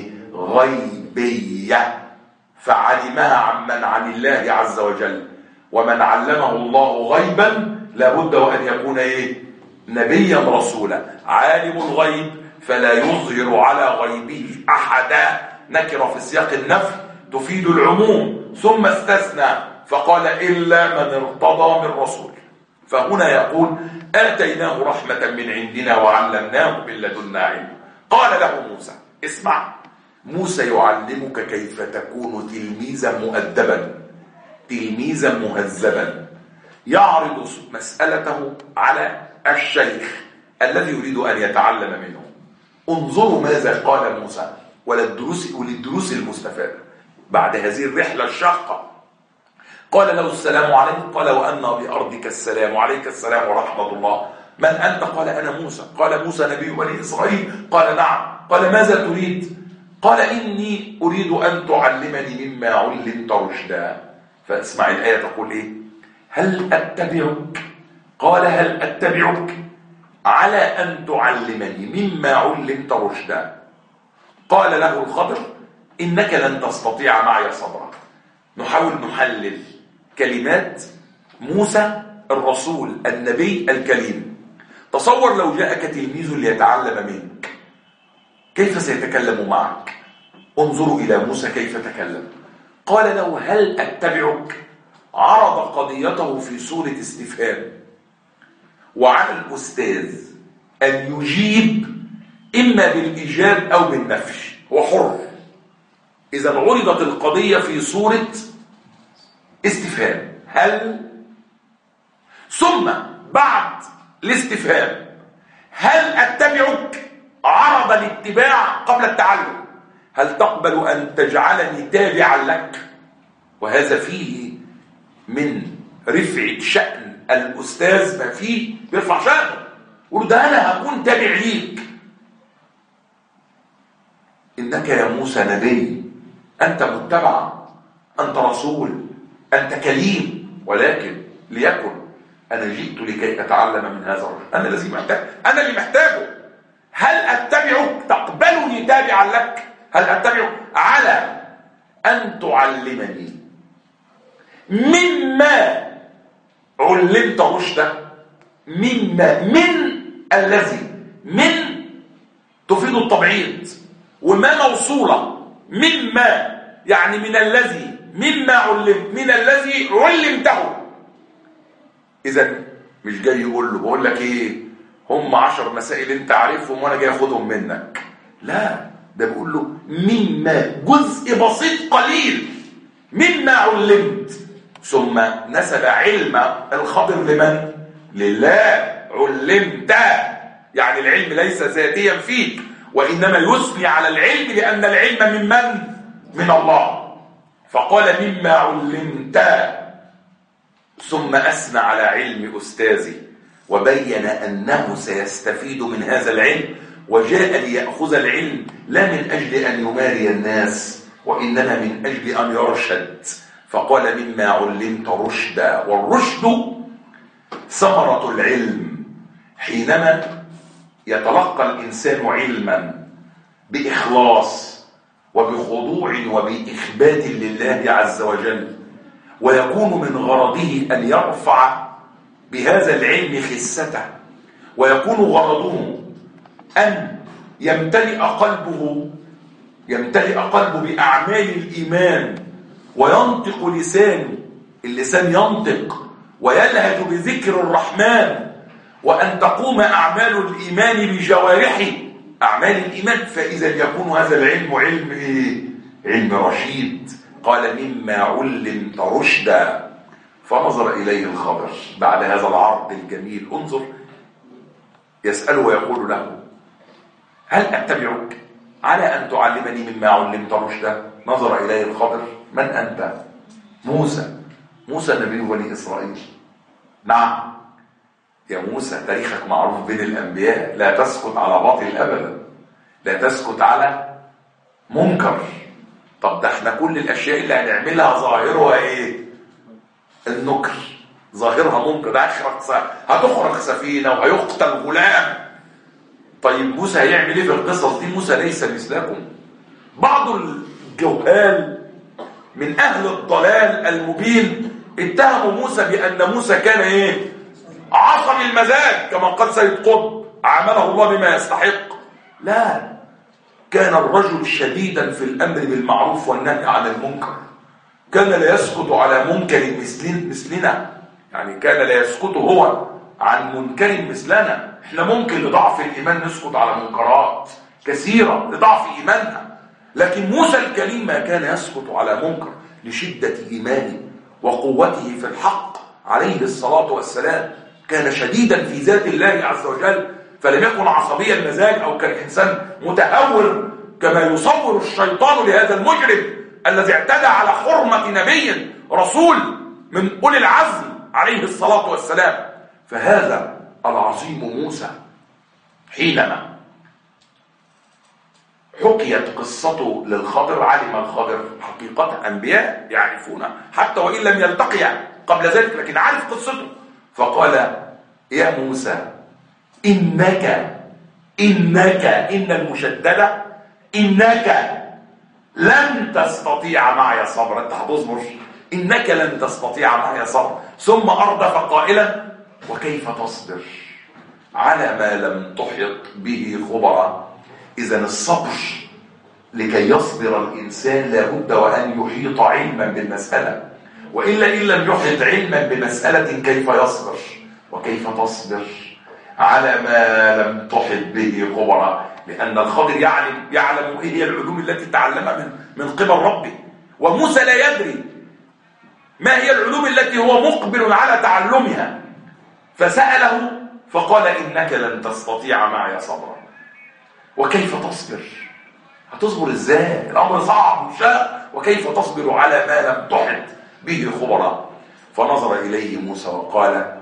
غيبية فعلمها عن الله عز وجل. ومن علمه الله غيبا لابد وأن يكون نبيا رسولا. عالم الغيب فلا يظهر على غيبه أحدا، نكرة في سياق النفي تفيد العموم، ثم استثنى فقال إلا من ارتضى من رسول. فهنا يقول آتيناه رحمة من عندنا وعلمناه من لدنا علما. قال له موسى، اسمع، موسى يعلمك كيف تكون تلميذا مؤدبا، تلميذا مهذبا، يعرض مسألته على الشيخ الذي يريد أن يتعلم منه. انظروا ماذا قال موسى وللدروس المستفادة بعد هذه الرحلة الشاقة. قال له السلام عليكم، قال وأن بأرضك السلام، عليك السلام ورحمة الله، من أنت؟ قال أنا موسى. قال موسى نبي بني إسرائيل؟ قال نعم. قال ماذا تريد؟ قال إني أريد أن تعلمني مما علمت رشدا. فاسمع الآية تقول إيه؟ هل أتبعك؟ قال هل أتبعك؟ على أن تعلمني مما علمت رشدا. قال له الخضر إنك لن تستطيع معي صبرا. نحاول نحلل كلمات موسى الرسول النبي الكليم. تصور لو جاءك تلميذ ليتعلم منك، كيف سيتكلم معك؟ انظروا إلى موسى كيف تكلم. قال له هل أتبعك؟ عرض قضيته في صورة استفهام، وعلى الأستاذ أن يجيب إما بالإيجاب أو بالنفي، هو حر. إذا عرضت القضية في صورة استفهام هل، ثم بعد الاستفهام هل أتبعك عرض الاتباع قبل التعلم. هل تقبل أن تجعلني تابعا لك؟ وهذا فيه من رفعة شأن الأستاذ، ما فيه بيرفع شأنه، يقول ده أنا هكون تابع ليك. إنك يا موسى نبي، أنت متبع، أنت رسول، أنت كليم، ولكن ليكن أنا جئت لكي أتعلم من هذا الرجل. أنا الذي محتاج، أنا اللي محتاجه. هل أتبعك تقبلني تابعا لك؟ هل أتبعك على أن تعلمني مما علمت رشدا؟ مما، من الذي، من تفيد التبعيض، وما موصولة. مما يعني من الذي، مما علمت، من الذي علمته. إذا مش جاي يقول له بقول لك إيه، هم 10 مسائل أنت عارفهم وأنا جاي أخدهم منك. لا، ده بيقول له مما، جزء بسيط قليل مما علمت. ثم نسب علم الخضر لمن؟ لله. علمت يعني العلم ليس ذاتيا فيك، وإنما يثني على العلم لأن العلم من؟ من الله. فقال مما علمت، ثم أثنى على علم أستاذي وبين أنه سيستفيد من هذا العلم، وجاء ليأخذ العلم لا من أجل أن يماري الناس، وإنما من أجل أن يرشد. فقال مما علمت رشدا. والرشد ثمرة العلم. حينما يتلقى الإنسان علما بإخلاص وبخضوع وبإخبات لله عز وجل، ويكون من غرضه أن يرفع بهذا العلم خسته، ويكون غرضه أن يمتلئ قلبه بأعمال الإيمان، وينطق لسانه، اللسان ينطق ويلهج بذكر الرحمن، وأن تقوم أعمال الإيمان بجوارحه، أعمال الإيمان. فإذا يكون هذا العلم علم إيه؟ علم رشيد. قال مما علمت رشدا. فنظر إليه الخضر بعد هذا العرض الجميل. انظر، يسأله ويقول له هل أتبعك على أن تعلمني مما علمت رشدا؟ نظر إليه الخضر. من أنت؟ موسى نبي بني إسرائيل. نعم يا موسى، تاريخك معروف بين الأنبياء، لا تسكت على باطل أبدا، لا تسكت على منكر. طب ده احنا كل الأشياء اللي هنعملها ظاهرها ايه؟ النكر، ظاهرها منكر. ده هتخرق سفينة وهيقتل غلام. طيب موسى هيعمل ايه في القصص دي؟ موسى ليس مثلكم. بعض الجهال من أهل الضلال المبين اتهموا موسى بأن موسى كان ايه؟ عصبي المزاج، كما قال سيد قطب عامله الله بما يستحق. لا، كان الرجل شديدا في الأمر بالمعروف والنهي عن المنكر. كان لا يسكت على منكر مثلنا، يعني كان لا يسكت هو عن منكر مثلنا. احنا ممكن لضعف الإيمان نسكت على منكرات كثيرة لضعف إيماننا، لكن موسى الكريم ما كان يسكت على منكر لشدة إيمانه وقوته في الحق عليه الصلاة والسلام. كان شديدا في ذات الله عز وجل، فلم يكن عصبي المزاج أو كالإنسان متهور كما يصور الشيطان لهذا المجرم الذي اعتدى على حرمة نبي رسول من أولي العزم عليه الصلاة والسلام. فهذا العظيم موسى حينما حكيت قصته للخضر، علم الخضر حقيقة أنبياء يعرفون حتى وإن لم يلتقيا قبل ذلك، لكن عارف قصته. فقال يا موسى إنك إن المشددة إنك لن تستطيع معي صبرا. أنت هتصبر؟ إنك لن تستطيع معي صبرا. ثم أردف قائلا وكيف تصبر على ما لم تحط به خبرا. إذن الصبر لكي يصبر الإنسان لابد وأن يحيط علما بالمسألة، وإلا إن لم يحيط علما بمسألة كيف يصبر؟ وكيف تصبر على ما لم تحط به خبرا؟ لأن الخضر يعلم إيه هي العلوم التي تعلمها من قبل ربه، وموسى لا يدري ما هي العلوم التي هو مقبل على تعلمها، فسأله فقال إنك لن تستطيع معي صبرا. وكيف تصبر؟ هتصبر إزاي؟ الأمر صعب وشاق. وكيف تصبر على ما لم تحط به خبرا؟ فنظر إليه موسى وقال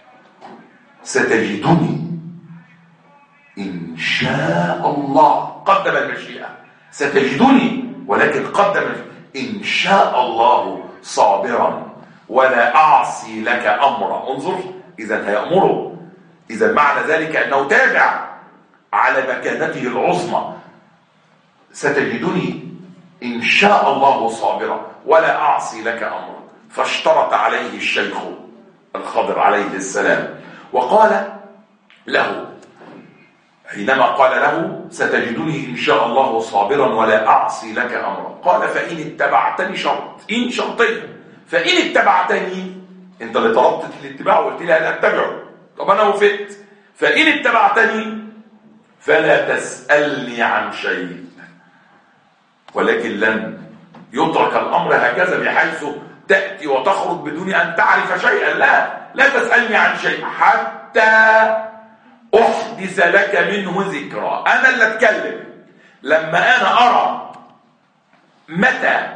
ستجدني إن شاء الله. قدم المشيئة، ستجدني، ولكن قدم إن شاء الله صابرا ولا أعصي لك أمرا. انظر، إذن هيأمره. إذن معنى ذلك أنه تابع على مكانته العظمى. ستجدني إن شاء الله صابرا ولا أعصي لك أمرا. فاشترط عليه الشيخ الخضر عليه السلام وقال له حينما قال له ستجدني إن شاء الله صابرا ولا أعصي لك أمرا، قال فإن اتبعتني، شرط، إن شرطية، فإن اتبعتني، أنت اللي طلبت الاتباع وقلت لي أنا أتبعه، طب أنا وفقت، فإن اتبعتني فلا تسألني عن شيء. ولكن لن يترك الأمر هكذا بحيث تأتي وتخرج بدون أن تعرف شيئا. لا تسألني عن شيء حتى أحدث لك منه ذكرى. أنا اللي أتكلم. لما أنا أرى متى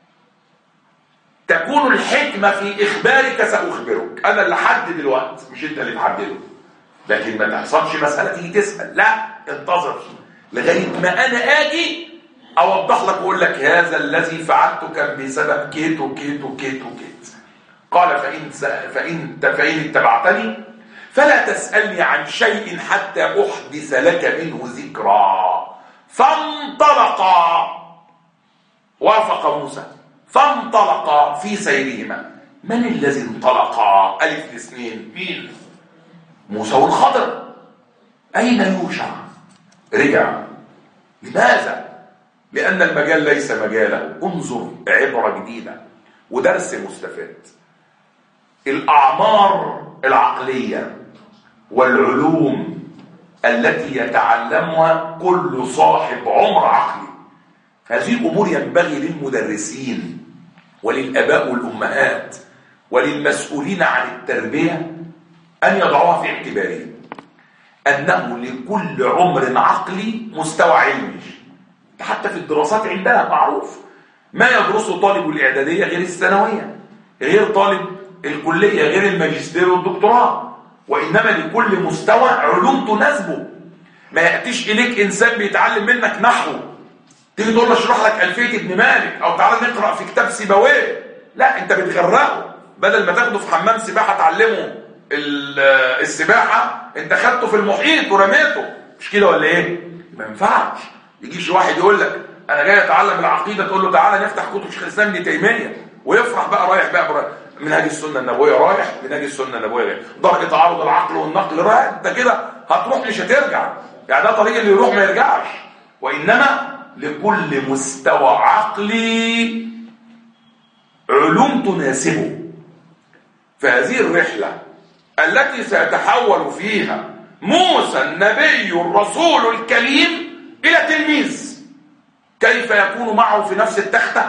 تكون الحكمة في إخبارك سأخبرك. أنا اللي حدد الوقت، مش أنت اللي تحدده. لكن ما تحصلش مسألة تيجي تسأل، لا، انتظر لغاية ما أنا آجي أوضح لك وأقول لك هذا الذي فعلته كان بسبب كيت وكيت وكيت وكيت. قال فإن اتبعتني فلا تسألني عن شيء حتى أحدث لك منه ذكرى. فانطلقا، وافق موسى، فانطلقا في سيرهما. من الذي انطلقا؟ ألف الاثنين، مين؟ موسى والخضر. أين يوشع؟ رجع. لماذا؟ لأن المجال ليس مجاله. انظر، عبرة جديدة ودرس مستفاد. الأعمار العقلية والعلوم التي يتعلمها كل صاحب عمر عقلي، هذه الأمور ينبغي للمدرسين وللآباء والأمهات وللمسؤولين عن التربية أن يضعوها في اعتبارهم، أنه لكل عمر عقلي مستوى علمي. حتى في الدراسات عندنا معروف، ما يدرسه طالب الإعدادية غير الثانوية، غير طالب الكلية، غير الماجستير والدكتوراه. وإنما لكل مستوى علوم تناسبه. ما يأتيش إليك إنسان بيتعلم منك نحو تيجي تقول له اشرح لك ألفية ابن مالك أو تعالى نقرأ في كتاب سيبويه. لا، أنت بتغرقه. بدل ما تاخده في حمام سباحة تعلمه السباحة، أنت خدته في المحيط ورميته. مش كده ولا إيه؟ ما ينفعش. يجيش واحد يقول لك أنا جاي أتعلم العقيدة، تقول له تعالى نفتح كتب شيخ الإسلام ابن تيمية، ويفرح بقى رايح بقى منهج السنة النبوية، رايح منهج السنة النبوية، درجة تعارض العقل والنقل، رايح. انت كده هتروح مش هترجع. يعني ده طريق اللي يروح ما يرجعش. وإنما لكل مستوى عقلي علوم تناسبه. فهذه الرحلة التي سيتحول فيها موسى النبي الرسول الكريم إلى تلميذ، كيف يكون معه في نفس التختة؟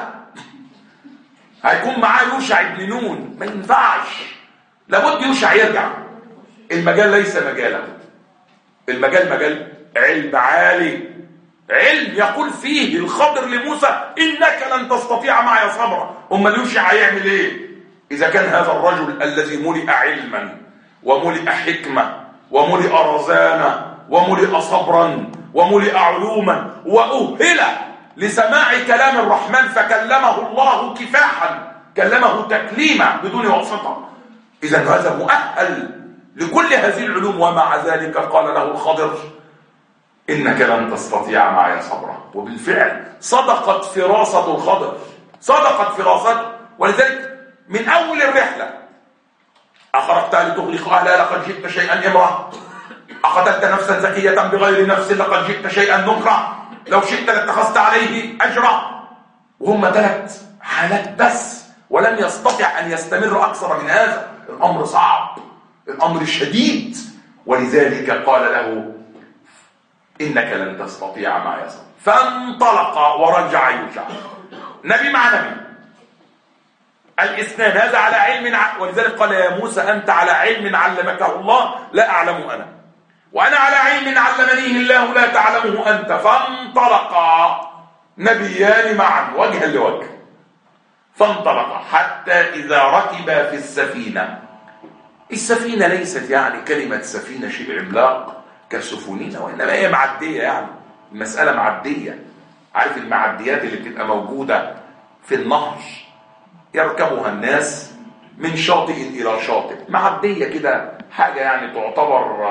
هيكون معاه يوشع بن نون؟ ما ينفعش. لابد يوشع يرجع. المجال ليس مجاله، المجال مجال علم عالي، علم يقول فيه الخضر لموسى إنك لن تستطيع معي صبرا. أمال يوشع هيعمل إيه إذا كان هذا الرجل الذي ملئ علما وملئ حكمة وملئ رزانة وملئ صبرا وملئ علوما وأهل لسماع كلام الرحمن فكلمه الله كفاحا، كلمه تكليما بدون واسطة. إذن هذا مؤهل لكل هذه العلوم، ومع ذلك قال له الخضر إنك لن تستطيع معي صبرا. وبالفعل صدقت فراسة الخضر، صدقت فراسته. ولذلك من أول الرحلة: أخرجتها لتغرق أهلها لقد جئت شيئا إمرا، أقتلت نفسا زكية بغير نفس لقد جئت شيئا نكرا، لو شئت لاتخذت عليه أجرا. وهم 3 حالات بس، ولم يستطع أن يستمر أكثر من هذا. الأمر صعب، الأمر شديد. ولذلك قال له إنك لن تستطيع معي صبرا. فانطلق ورجع يوشع. نبي مع نبي، الإسناد هذا على علم ولذلك قال يا موسى أنت على علم علمكه الله لا أعلم أنا، وأنا على علم علمنيه الله لا تعلمه أنت. فانطلقا نبيان معا وجها لوجه. فانطلقا حتى إذا ركبا في السفينة. السفينة ليست يعني كلمة سفينة شيء عملاق كسفنين، وإنما هي معدية، يعني المسألة معدية. عارف المعديات اللي بتبقى موجودة في النهر يركبها الناس من شاطئ إلى شاطئ، معدية كده، حاجة يعني تعتبر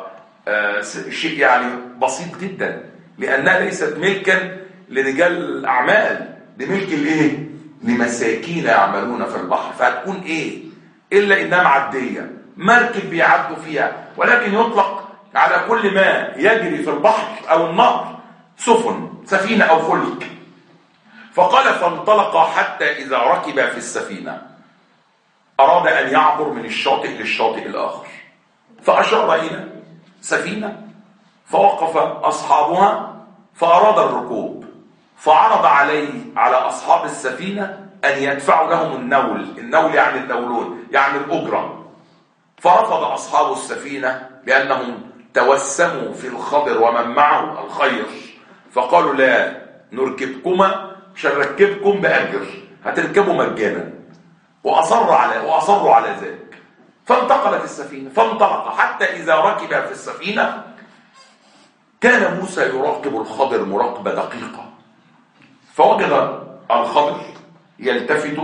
شيء يعني بسيط جدا، لأنها ليست ملكا لرجال الأعمال، دي ملك الإيه؟ لمساكين يعملون في البحر. فهتكون إيه إلا إنها معدية، مركب بيعدوا فيها، ولكن يطلق على كل ما يجري في البحر أو النهر سفن، سفينة أو فلك. فقال فانطلق حتى إذا ركب في السفينة أراد أن يعبر من الشاطئ للشاطئ الآخر، فأشار إلى سفينة فوقف أصحابها فأراد الركوب، فعرض على أصحاب السفينة أن يدفعوا لهم النول يعني النولون يعني الأجرة. فرفض أصحاب السفينة لأنهم توسموا في الخضر ومن معه الخير، فقالوا لا نركبكما، مش هنركبكم بأجر، هتركبوا مجانا. وأصروا على ذلك. فانتقلت السفينة، فانطلق حتى إذا ركب في السفينة كان موسى يراقب الخضر مراقبة دقيقة، فوجد الخضر يلتفت،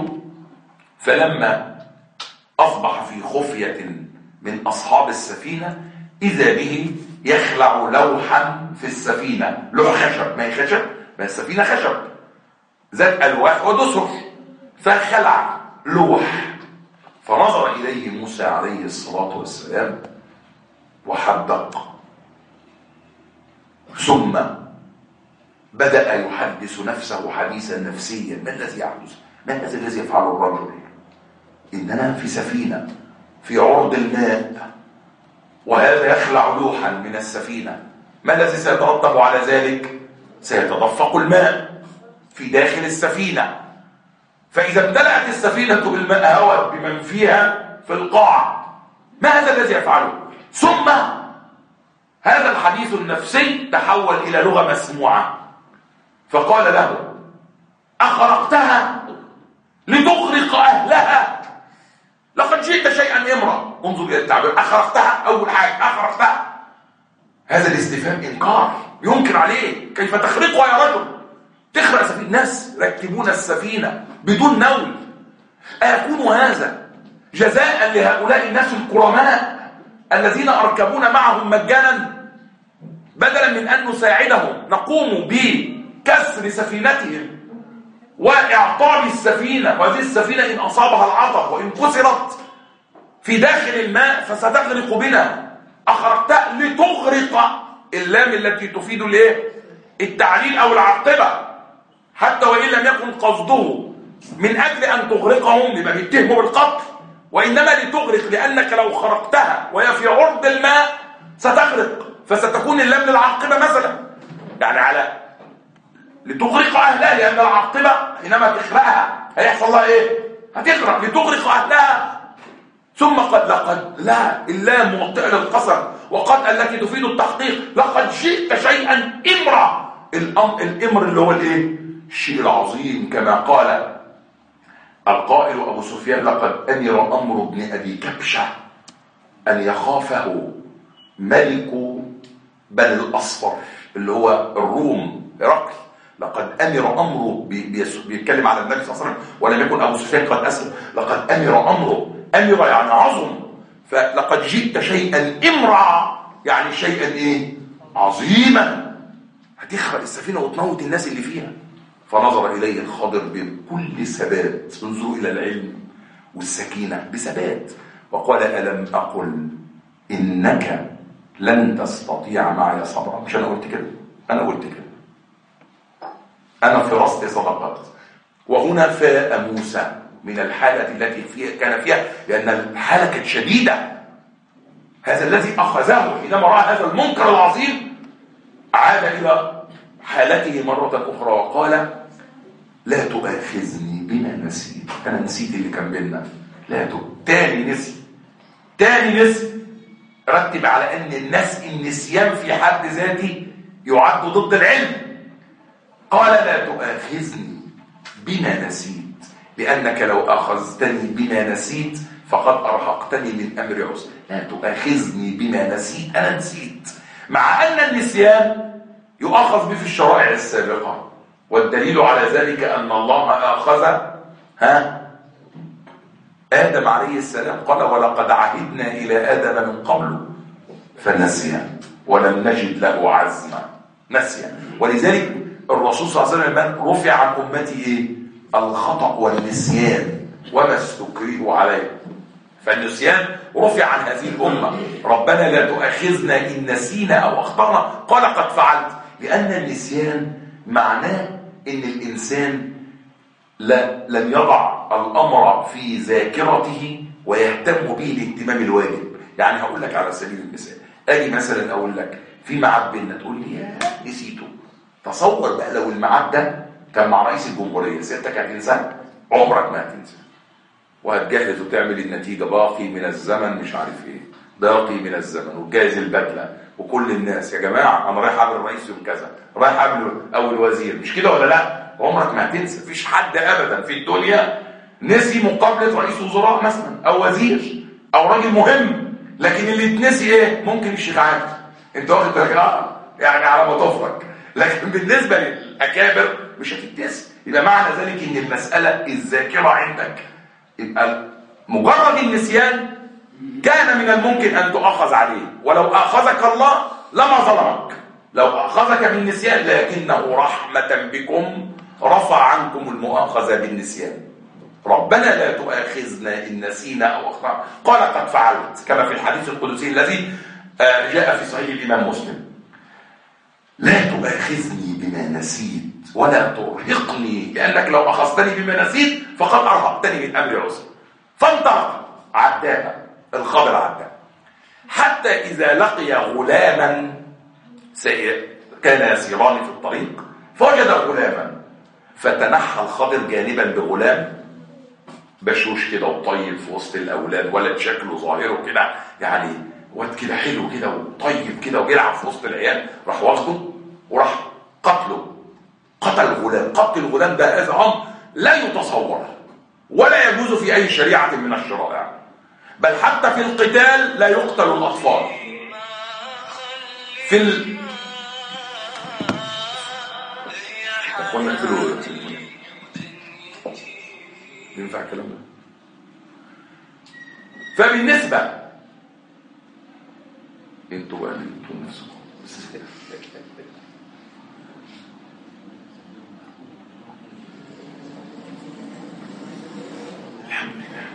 فلما أصبح في خفية من أصحاب السفينة إذا به يخلع لوحا في السفينة، لوح خشب، ما هي خشب، ما السفينة خشب ذات ألواح ودسر، فخلع لوح. فنظر إليه موسى عليه الصلاة والسلام وحدق، ثم بدأ يحدث نفسه حديثا نفسيا. ما الذي يحدث؟ ما هذا الذي يفعله الرجل؟ إننا في سفينة في عرض الماء، وهذا يخلع لوحا من السفينة، ما الذي سيترتب على ذلك؟ سيتدفق الماء في داخل السفينة، فإذا امتلأت السفينة بالماء هوت بمن فيها في القاع. ما هذا الذي يفعله؟ ثم هذا الحديث النفسي تحول إلى لغة مسموعة، فقال له أخرقتها لتغرق أهلها لقد جئت شيئا إمرا. انظر إلى التعبير، أخرقتها. أول حاجة أخرقتها، هذا الاستفهام إنكار، ينكر عليه. كيف تخرقها يا رجل؟ تخرق سفينة، ناس ركبون السفينة بدون نول. أيكون هذا جزاء لهؤلاء الناس الكرماء الذين أركبون معهم مجانا، بدلا من أن نساعدهم نقوم بكسر سفينتهم وإعطاب السفينة، وهذه السفينة إن أصابها العطب وإن كسرت في داخل الماء فستغرق بنا. أخرقتها لتغرق، اللام التي تفيد الايه؟ التعليل أو العقبة، حتى وإن لم يكن قصده من أجل أن تغرقهم يبقى بيتهموا بالقتل، وإنما لتغرق لأنك لو خرقتها وهي في عرض الماء ستغرق، فستكون اللام للعاقبة مثلا، يعني على لتغرق أهلها، لأن العاقبة حينما تخرقها هيحصل لها إيه؟ هتغرق. لتغرق أهلها. ثم لقد لا اللام موطئة للقسم، وقد التي تفيد التحقيق، لقد جئت شيئا إمرا. الإمر اللي هو الإيه؟ الشيء العظيم، كما قال القائل أبو سفيان لقد أمر أمر بن أبي كبشة أن يخافه ملك بني الأصفر اللي هو الروم هرقل. لقد أمر أمره، بيتكلم على النبي صلى الله عليه وسلم ولم يكن أبو سفيان قد أسلم. لقد أمر أمره، أمر يعني عظم فلقد جئت شيئا امرا، يعني شيئا ايه؟ عظيما، هتخرق السفينة وتموت الناس اللي فيها. فنظر إليه الخضر بكل ثبات، انظروا إلى العلم والسكينة بثبات، وقال ألم أقل إنك لن تستطيع معي صبرا؟ مش أنا قلت كده؟ أنا قلت كده، أنا فرست صدقات. وهنا فاء موسى من الحالة التي كان فيها، لأن الحالة كانت شديدة. هذا الذي أخذه حينما رأى هذا المنكر العظيم عاد إلى حالته مرة أخرى وقال لا تؤاخذني بما نسيت. أنا نسيت اللي كان بيننا. تاني نسي. رتب على أن النسيان في حد ذاته يعد ضد العلم. قال لا تؤاخذني بما نسيت، لأنك لو أخذتني بما نسيت فقد أرهقتني من أمر عسر. لا تؤاخذني بما نسيت، أنا نسيت، مع أن النسيان يؤخذ به في الشرائع السابقة، والدليل على ذلك أن الله أخذ آدم عليه السلام، قال ولقد عهدنا إلى آدم من قبل فنسي ولم نجد له عزما. نسي. ولذلك الرسول صلى الله عليه وسلم رفع عن أمتي إيه؟ الخطأ والنسيان وما استكرهوا عليه. فالنسيان رفع عن هذه الأمة. ربنا لا تؤاخذنا إن نسينا أو أخطأنا، قال قد فعلت، لأن النسيان معناه إن الإنسان لم يضع الأمر في ذاكرته ويهتم به الاهتمام الواجب. يعني هقول لك على سبيل المثال، أجي مثلا أقول لك في ميعاد بيننا، تقول لي يا نسيته. تصور بقى لو الميعاد ده كان مع رئيس الجمهورية، سيادتك هتنساه؟ عمرك ما هتنساه، وهتجهز وتعمل النتيجة، باقي من الزمن مش عارف ايه، باقي من الزمن، وتجهز البدلة وكل الناس، يا جماعة أنا رايح أقابل الرئيس يوم كذا، رايح أقابل أو الوزير، مش كده ولا لا؟ عمرك ما هتنسى. مفيش حد أبدا في الدنيا نسي مقابلة رئيس وزراء مثلا أو وزير أو راجل مهم، لكن اللي تنسي إيه؟ ممكن الشيخ عادل. أنت واخد بالك؟ يعني على ما تفرج، لكن بالنسبة للأكابر مش هتتنسي. يبقى معنى ذلك إن المسألة الذاكرة عندك، يبقى مجرد النسيان كان من الممكن أن تؤخذ عليه، ولو أخذك الله لما ظلمك، لو أخذك بالنسيان، لكنه رحمة بكم رفع عنكم المؤاخذة بالنسيان. ربنا لا تؤاخذنا إن نسينا أو أخطأنا، قال قد فعلت، كما في الحديث القدسي الذي جاء في صحيح الإمام مسلم: لا تؤاخذني بما نسيت ولا ترهقني، لأنك لو أخذتني بما نسيت فقد أرهقتني من أمر عسر. فانطلق، عداها الخبر، عداها حتى إذا لقي غلاما كان يسيران في الطريق، فوجد غلاما، فتنحى الخضر جانبا بغلام بشوش كده وطيب في وسط الأولاد، ولد شكله ظاهره كده يعني واد كده حلو كده وطيب كده وبيلعب في وسط العيال، راح واخده وراح قتله. قتل الغلام. قتل الغلام ده هذا امر لا يتصور ولا يجوز في اي شريعه من الشرائع، بل حتى في القتال لا يقتل الاطفال. اخوانا اقفلوا ينفع الكلام ده؟ فبالنسبه انتوا بقى انتوا نفسكم الحمد لله.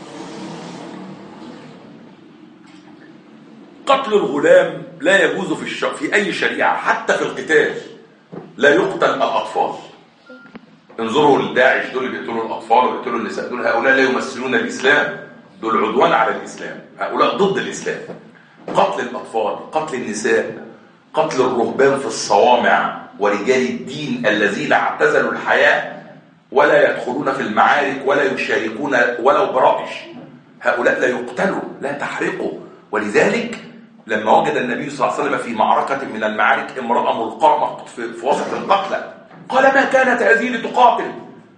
قتل الغلام لا يجوز في اي شريعه، حتى في القتال لا يقتل الاطفال. انظروا لداعش، دول اللي بيقتلوا الاطفال وبيقتلوا النساء، دول هؤلاء لا يمثلون الاسلام، دول عدوان على الاسلام، هؤلاء ضد الاسلام. قتل الأطفال، قتل النساء، قتل الرهبان في الصوامع ورجال الدين الذين اعتزلوا الحياة ولا يدخلون في المعارك ولا يشاركون ولو برأش، هؤلاء لا يقتلوا، لا تحرقوا. ولذلك لما وجد النبي صلى الله عليه وسلم في معركة من المعارك امرأة ملقاة في وسط القتلى، قال ما كانت هذه لتقاتل،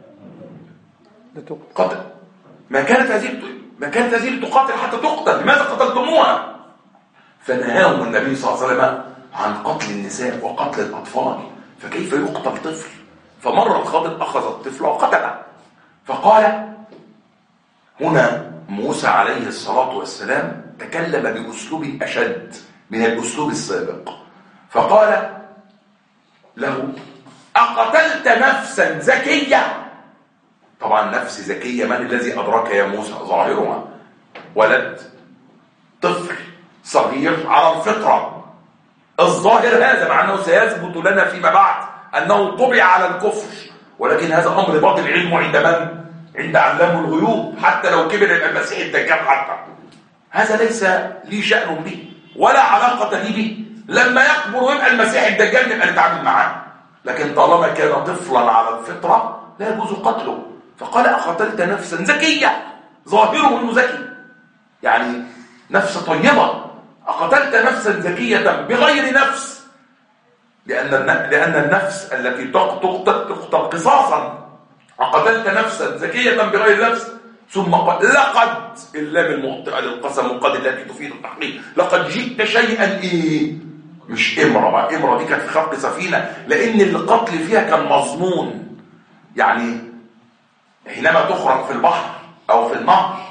ما كانت هذه لتقاتل حتى تقتل، لماذا قتلتموها؟ فنهاهم النبي صلى الله عليه وسلم عن قتل النساء وقتل الأطفال، فكيف يقتل طفل؟ فمر الخضر أخذ الطفل وقتله، فقال هنا موسى عليه الصلاة والسلام تكلم بأسلوب أشد من الأسلوب السابق، فقال له: أقتلت نفسا زكية؟ طبعا نفس زكية من الذي أدرك يا موسى؟ ظاهرها ولد طفل صغير على الفطرة، الظاهر هذا، مع أنه سيثبت لنا فيما بعد أنه طبع على الكفر، ولكن هذا أمر باطل علمه عند من؟ عند علام الغيوب، حتى لو كبر المسيح الدجال حتى هذا ليس لي شأن به ولا علاقة لي به. لما يكبر ويبقى المسيح الدجال نبقى نتعامل معاه، لكن طالما كان طفلا على الفطرة لا يجوز قتله. فقال: أقتلت نفسا زكية، ظاهره انه ذكي، يعني نفس طيبة. أقتلت نفسا زكية بغير نفس، لأن النفس التي تقتل قصاصا. أقتلت نفسا زكية بغير نفس، ثم قال: لقد، اللام المخطئة للقسم وقد التي تفيد التحقيق، لقد جئت شيئا ايه؟ مش امرأة بقى، امرأة دي كانت في خلق سفينة، لأن القتل فيها كان مظنون. يعني حينما تخرج في البحر أو في النهر،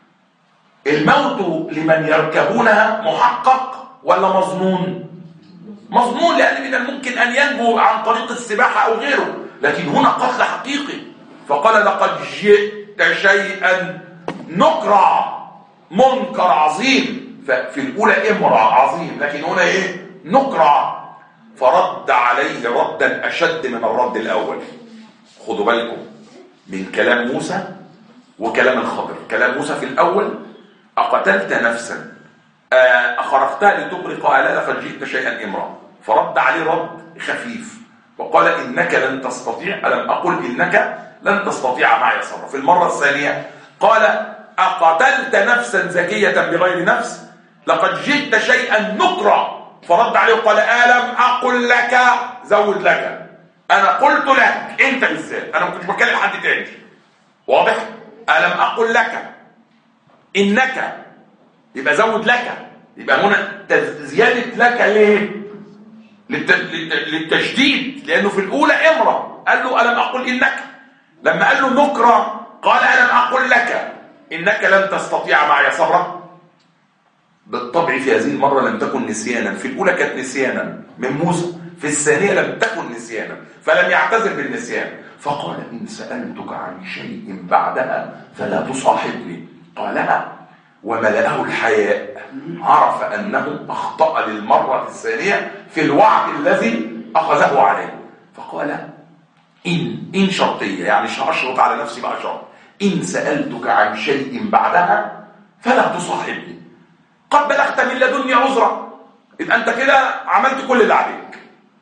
الموت لمن يركبونها محقق ولا مظنون؟ مظنون، لأن من الممكن أن ينجو عن طريق السباحة أو غيره، لكن هنا قتل حقيقي. فقال: لقد جئت شيئا نكرا، منكر عظيم. ففي الأولى امرأة عظيم، لكن هنا إيه؟ نكرا. فرد عليه ردا أشد من الرد الأول. خدوا بالكم من كلام موسى وكلام الخضر. كلام موسى في الأول: أقتلت نفسا أخرجتها لتغرق أهلها لقد جئت شيئا إمرا. فرد عليه رد خفيف وقال: إنك لن تستطيع، ألم أقل إنك لن تستطيع معي صبرا. في المرة الثانية قال: أقتلت نفسا زكية بغير نفس لقد جئت شيئا نكرا. فرد عليه وقال: ألم أقل لك، زود لك، أنا قلت لك أنت بالذات، أنا ما كنتش بكلم حد تاني، واضح؟ ألم أقل لك إنك، يبقى زود لك، يبقى هنا زيادة لك ليه؟ للتشديد، لأنه في الأولى امرأة قال له: ألم أقل إنك. لما قال له نكرة قال: ألم أقل لك إنك لن تستطيع معي صبرا. بالطبع في هذه المرة لم تكن نسيانا، في الأولى كانت نسيانا من موسى، في الثانية لم تكن نسيانا، فلم يعتذر بالنسيان. فقال: إن سألتك عن شيء بعدها فلا تصاحبني. قالها وملأه الحياء، عرف أنه أخطأ للمرة الثانية في الوعد الذي أخذه عليه. فقال: إن شرطية، يعني أشرط على نفسي بقى شرط، إن سألتك عن شيء بعدها فلا تصاحبني، قد بلغت من لدني عذرا، يبقى أنت كده عملت كل اللي عليك.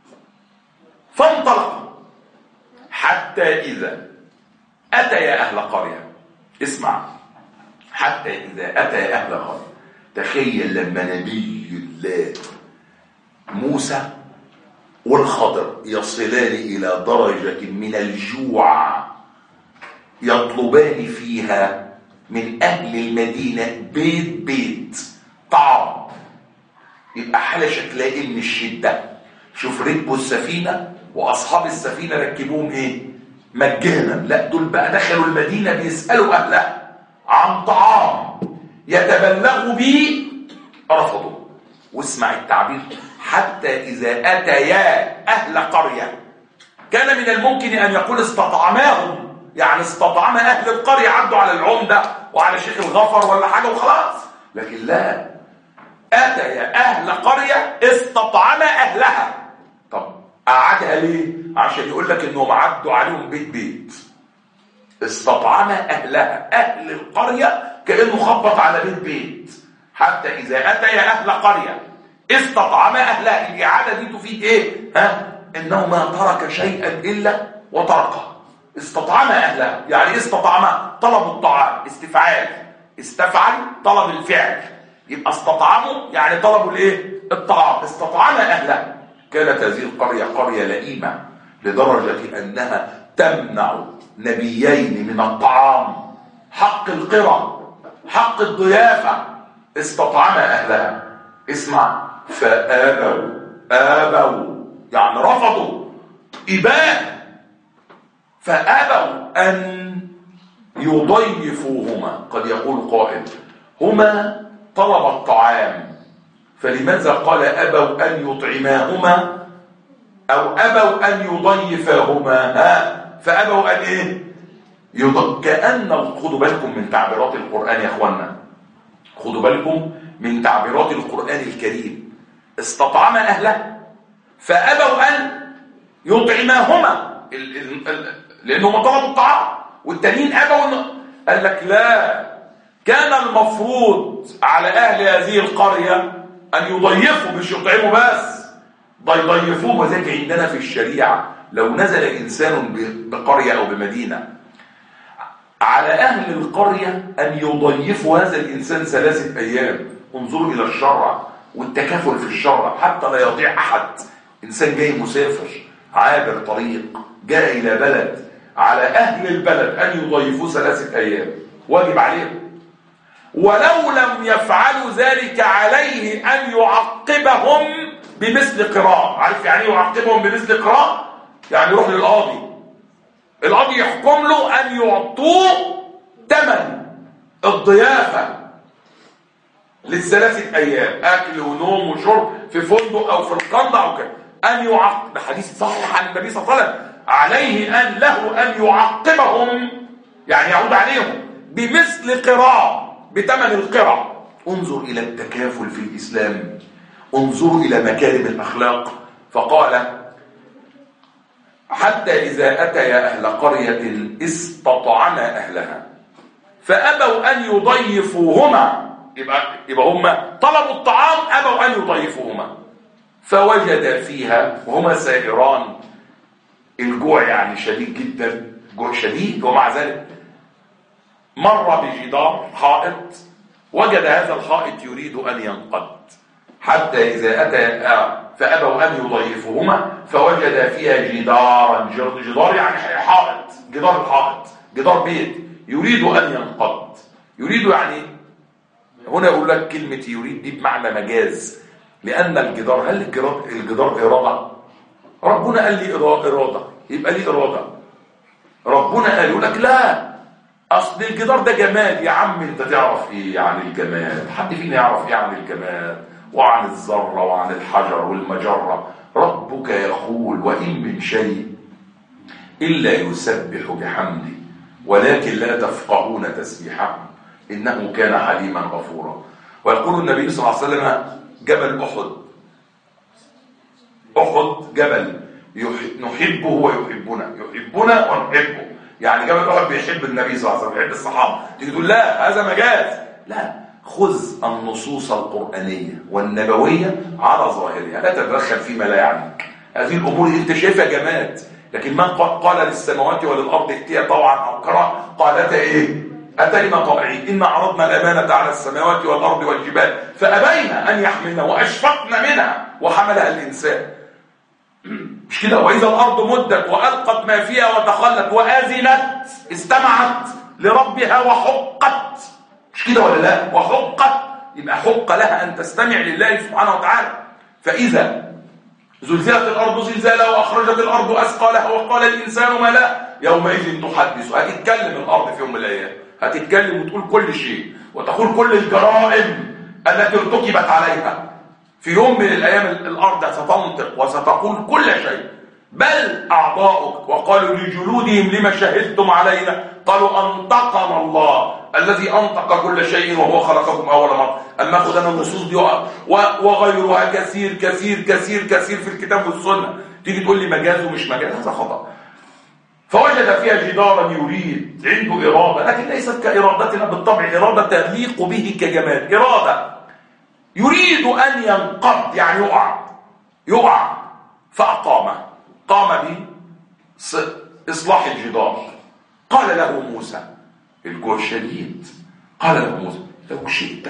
فانطلق حتى إذا أتيا أهل قرية. اسمع، حتى إذا أتيا أهل قرية. تخيل لما نبي الله موسى والخضر يصلان إلى درجة من الجوع يطلبان فيها من أهل المدينة بيت طعام، يبقى حالة شكلها إيه من الشدة. شوف ركبوا السفينة وأصحاب السفينة ركبوهم إيه؟ مجانا. لا، دول بقى دخلوا المدينة بيسألوا أهلها عن طعام يتبلغوا به، رفضوا. واسمع التعبير: حتى إذا أتيا أهل قرية. كان من الممكن أن يقول استطعماهم، يعني استطعم أهل القرية، عدوا على العمدة وعلى شيخ الغفر ولا حاجة وخلاص، لكن لا، أتيا أهل قرية استطعم أهلها. طب قعدها ليه؟ عشان يقول لك إنهم عدوا عليهم بيت. استطعم أهلها، أهل القرية، كأنه خبط على بيت. حتى إذا أتيا أهل قرية استطعم أهلها. الإعادة دي تفيد إيه؟ إنه ما ترك شيئا إلا وتركه. استطعم أهلها، يعني استطعم طلب الطعام، استفعال، استفعل طلب الفعل، يبقى استطعموا يعني طلبوا الايه؟ الطعام. استطعم أهلها. كانت هذه القرية قرية لئيمة لدرجة أنها تمنع نبيين من الطعام، حق القرى، حق الضيافة. استطعم أهلها. اسمع: فآبوا يعني رفضوا، إباء. فآبوا أن يضيفوهما. قد يقول قائل هما طلب الطعام، فلماذا قال أبوا أن يطعماهما أو أبوا أن يضيفاهما؟ فأبوا أن إيه؟ خدوا بالكم من تعبيرات القرآن يا أخوانا، خدوا بالكم من تعبيرات القرآن الكريم. استطعم أهله فأبوا أن يطعماهما لأنهم طلبوا الطعام، والتانيين أبوا. قال لك لا، كان المفروض على أهل هذه القرية أن يضيفوا، مش يطعموا بس، يضيفوه. وذلك عندنا في الشريعة لو نزل إنسان بقرية أو بمدينة، على أهل القرية أن يضيفوا هذا الإنسان 3 أيام. انظروا إلى الشرع والتكافل في الشرع حتى لا يضيع أحد. إنسان جاي مسافر عابر طريق جاء إلى بلد، على أهل البلد أن يضيفوا 3 أيام، واجب عليهم. ولو لم يفعلوا ذلك عليه أن يعقبهم بمثل قراء. عارف يعني يعقبهم بمثل قراء؟ يعني يروح للقاضي، القاضي يحكم له أن يعطوه ثمن الضيافة ل3 أيام، أكل ونوم وشرب في فندق أو في القندع أو كده. أن يعقب، ده حديث صحيح عن النبي صلى الله عليه وسلم، عليه أن له أن يعقبهم، يعني يعود عليهم بمثل قراء، بثمن القراء. انظر إلى التكافل في الإسلام، انظروا إلى مكارم الأخلاق. فقال حتى إذا أتيا أهل قرية استطعما أهلها فأبوا أن يضيفوهما. يبقى هم طلبوا الطعام، أبوا أن يضيفوهما. فوجد فيها وهما سائران، الجوع يعني شديد جدا، جوع شديد، ومع ذلك مر بجدار حائط، وجد هذا الحائط يريد أن ينقض. حتى إذا أتى فأبوا أن يضيفوهما فوجد فيها جدارا. جدار يعني حائط، جدار الحائط، جدار بيت يريد أن ينقض. يريد يعني هنا يقول لك كلمة يريد دي بمعنى مجاز، لأن الجدار، هل الجدار إرادة؟ ربنا قال لي إرادة، يبقى لي إرادة. ربنا قال، يقول لك لا، أصل الجدار ده جماد. يا عم أنت تعرف إيه عن الجماد؟ حد فينا يعرف إيه عن الجماد وعن الذرة وعن الحجر والمجرة؟ ربك يقول وإن من شيء إلا يسبح بحمده ولكن لا تفقهون تسبيحه إنه كان حليما غفورا. ويقول النبي صلى الله عليه وسلم جبل أحد جبل نحبه ويحبنا، يحبنا ونحبه. يعني جبل أحد بيحب النبي صلى الله عليه وسلم، بيحب الصحابة. تيجي تقول لا هذا مجاز، لا، خذ النصوص القرآنية والنبوية على ظاهرها، لا تتدخل فيما لا يعنيك. هذه الأمور انت شايفها جماد، لكن من قال للسماوات وللأرض ائتيا طوعا أو كرها قالتا إيه؟ أتينا طائعين. إن عرضنا الأمانة على السماوات والأرض والجبال فأبين أن يحملنا وأشفقن منها وحملها الإنسان. مش كده؟ وإذا الأرض مدت وألقت ما فيها وتخلت وآذنت، استمعت لربها وحقت. مش كده ولا لا؟ وحقت، يبقى حق لها أن تستمع لله سبحانه وتعالى. فإذا زلزلت الأرض زلزالها وأخرجت الأرض أثقالها وقال الإنسان ما لا يومئذ تحدث. هتتكلم الأرض في يوم من الأيام، هتتكلم وتقول كل شيء وتقول كل الجرائم التي ارتكبت عليها. في يوم من الأيام الأرض ستنطق وستقول كل شيء، بل أعضاؤك وقالوا لجلودهم لما شهدتم علينا قالوا أنطقنا الله الذي أنطق كل شيء وهو خلقكم أول مرة. أما أخذ أنا النصوص دي وغيرها كثير كثير كثير كثير في الكتاب والسنة، تيجي تقول لي مجاز ومش مجاز، هذا خطأ. فوجد فيها جدارا يريد، عنده إرادة، لكن ليست كإرادتنا بالطبع، إرادة تليق به كجماد، إرادة يريد أن ينقض، يعني يقع فأقامه، قام بإصلاح الجدار. قال له موسى، الجوع شديد، قال له موسى لو شئت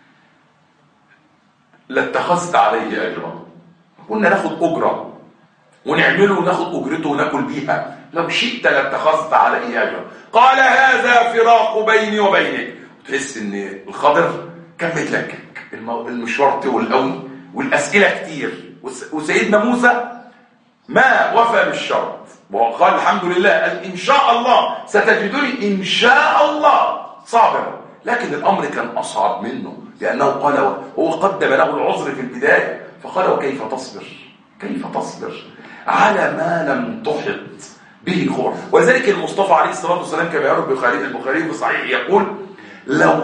لاتخذت عليه أجرا. كنا ناخد أجرة ونعمله وناخد أجرته وناكل بيها، لو شئت لاتخذت عليه أجرا. قال هذا فراق بيني وبينك. تحس ان الخضر كان متلكك، المشوار طول قوي والأسئلة كتير، وسيدنا موسى ما وفى بالشرط وقال الحمد لله، قال إن شاء الله ستجدني إن شاء الله صابرا. لكن الأمر كان أصعب منه، لأنه قال هو قدم له العذر في البداية، فقال وكيف تصبر؟ كيف تصبر على ما لم تحط به خبر؟ ولذلك المصطفى عليه الصلاة والسلام كما يروي البخاري في صحيح يقول لو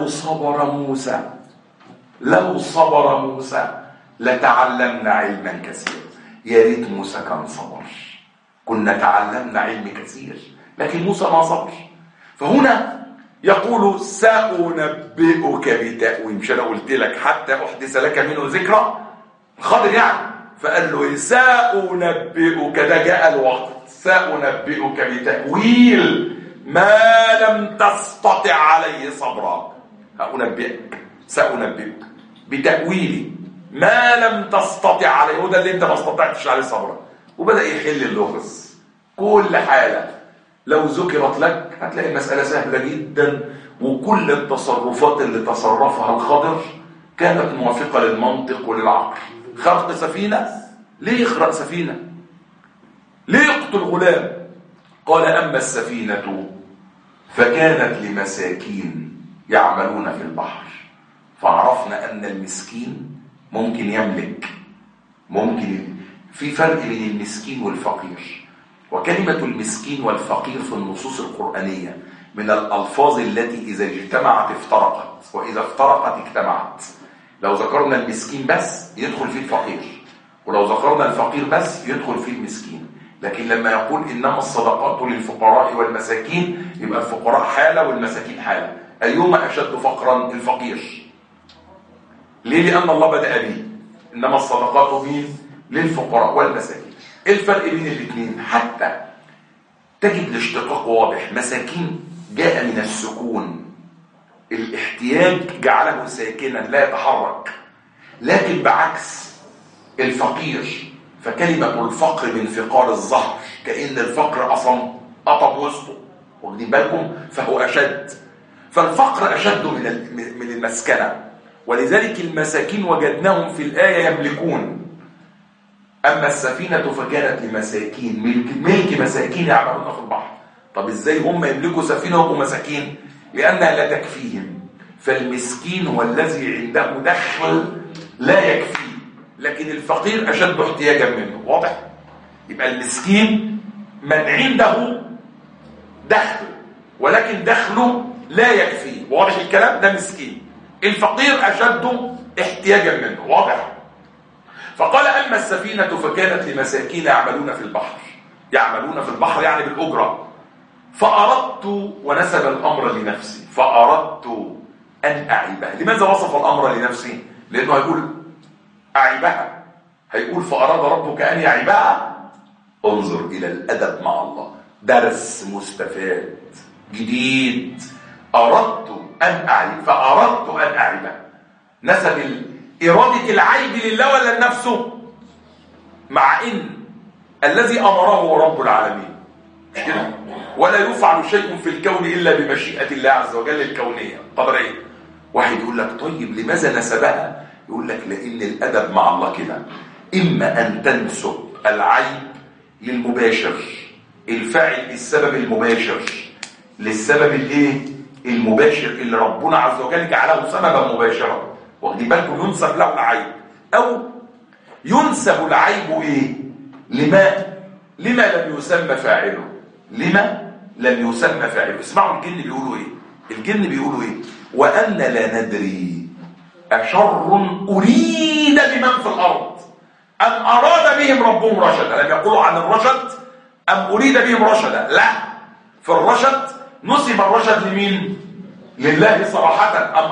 صبر موسى لتعلمنا علما كثيرا. يا ريت موسى كان صبر، كنا تعلمنا علم كثير، لكن موسى ما صبر. فهنا يقول سأنبئك بتأويل، مش أنا قلت لك حتى أحدث لك منه ذكرى؟ الخضر يعني، فقال له سأنبئك، ده جاء الوقت، سأنبئك بتأويل ما لم تستطع عليه صبرا. سأنبئك بتأويل ما لم تستطع عليه، وده اللي انت ما استطعتش عليه صبرا. وبدأ يحل اللغز. كل حالة لو ذكرت لك هتلاقي المسألة سهلة جدا، وكل التصرفات اللي تصرفها الخضر كانت موافقة للمنطق وللعقل. خرق سفينة، ليه يخرق سفينة؟ ليه يقتل غلام؟ قال أما السفينة فكانت لمساكين يعملون في البحر، فعرفنا أن المسكين ممكن يملك، ممكن في فرق بين المسكين والفقير. وكلمة المسكين والفقير في النصوص القرآنية من الألفاظ التي إذا اجتمعت افترقت، وإذا افترقت اجتمعت. لو ذكرنا المسكين بس يدخل فيه الفقير، ولو ذكرنا الفقير بس يدخل فيه المسكين. لكن لما يقول إنما الصدقات للفقراء والمساكين، يبقى الفقراء حالة والمساكين حالة. أيهما أشد فقرا؟ الفقير. ليه؟ لأن الله بدأ به إنما الصدقات مين؟ للفقراء والمساكين. إيه الفرق بين الاثنين؟ حتى تجد الاشتقاق واضح. مساكين جاء من السكون، الاحتياج جعله ساكنا لا يتحرك. لكن بعكس الفقير، فكلمة الفقر من فقار الظهر، كأن الفقر أصلا قطب وسطه، واخدين بالكم؟ فهو أشد. فالفقر أشد من المسكنة. ولذلك المساكين وجدناهم في الآية يملكون. أما السفينة فكانت لمساكين، ملك مساكين يعملون في البحر. طب إزاي هم يملكوا سفينة وهم مساكين؟ لأنها لا تكفيهم. فالمسكين هو الذي عنده دخل لا يكفيه، لكن الفقير أشد احتياجا منه. واضح؟ يبقى المسكين من عنده دخل ولكن دخله لا يكفيه. واضح الكلام؟ ده مسكين. الفقير أشد احتياجا منه. واضح؟ فقال أما السفينة فكانت لمساكين يعملون في البحر. يعملون في البحر يعني بالأجرة. فأردت، ونسب الأمر لنفسي، فأردت أن أعيبها. لماذا وصف الأمر لنفسي؟ لأنه هيقول أعيبها، هيقول فأراد ربك أن يعيبها. انظر إلى الأدب مع الله، درس مستفاد جديد. أردت أن أعيب، فأردت أن أعيبها. نسب إرادة العيب لله ولا لنفسه؟ مع إن الذي أمره رب العالمين، مش كده؟ ولا يفعل شيء في الكون إلا بمشيئة الله عز وجل الكونية قدرية. واحد يقول لك طيب لماذا نسبها؟ يقول لك لأن الأدب مع الله كده، إما أن تنسب العيب للمباشر، الفاعل السبب المباشر، للسبب الايه؟ المباشر اللي ربنا عز وجل جعله سببا مباشرا، واخدين بالكم؟ ينسب له العيب، أو ينسب العيب ايه؟ لما لم يسمى فاعله. لما لم يسمى فاعله. اسمعوا الجن بيقولوا ايه؟ الجن بيقولوا ايه؟ وأن لا ندري أشر أريد بمن في الأرض أم أراد بهم ربهم رشدا. لم يقولوا عن الرشد أم أريد بهم رشدا، لا، في الرشد نسب الرشد لمين؟ لله صراحة. أم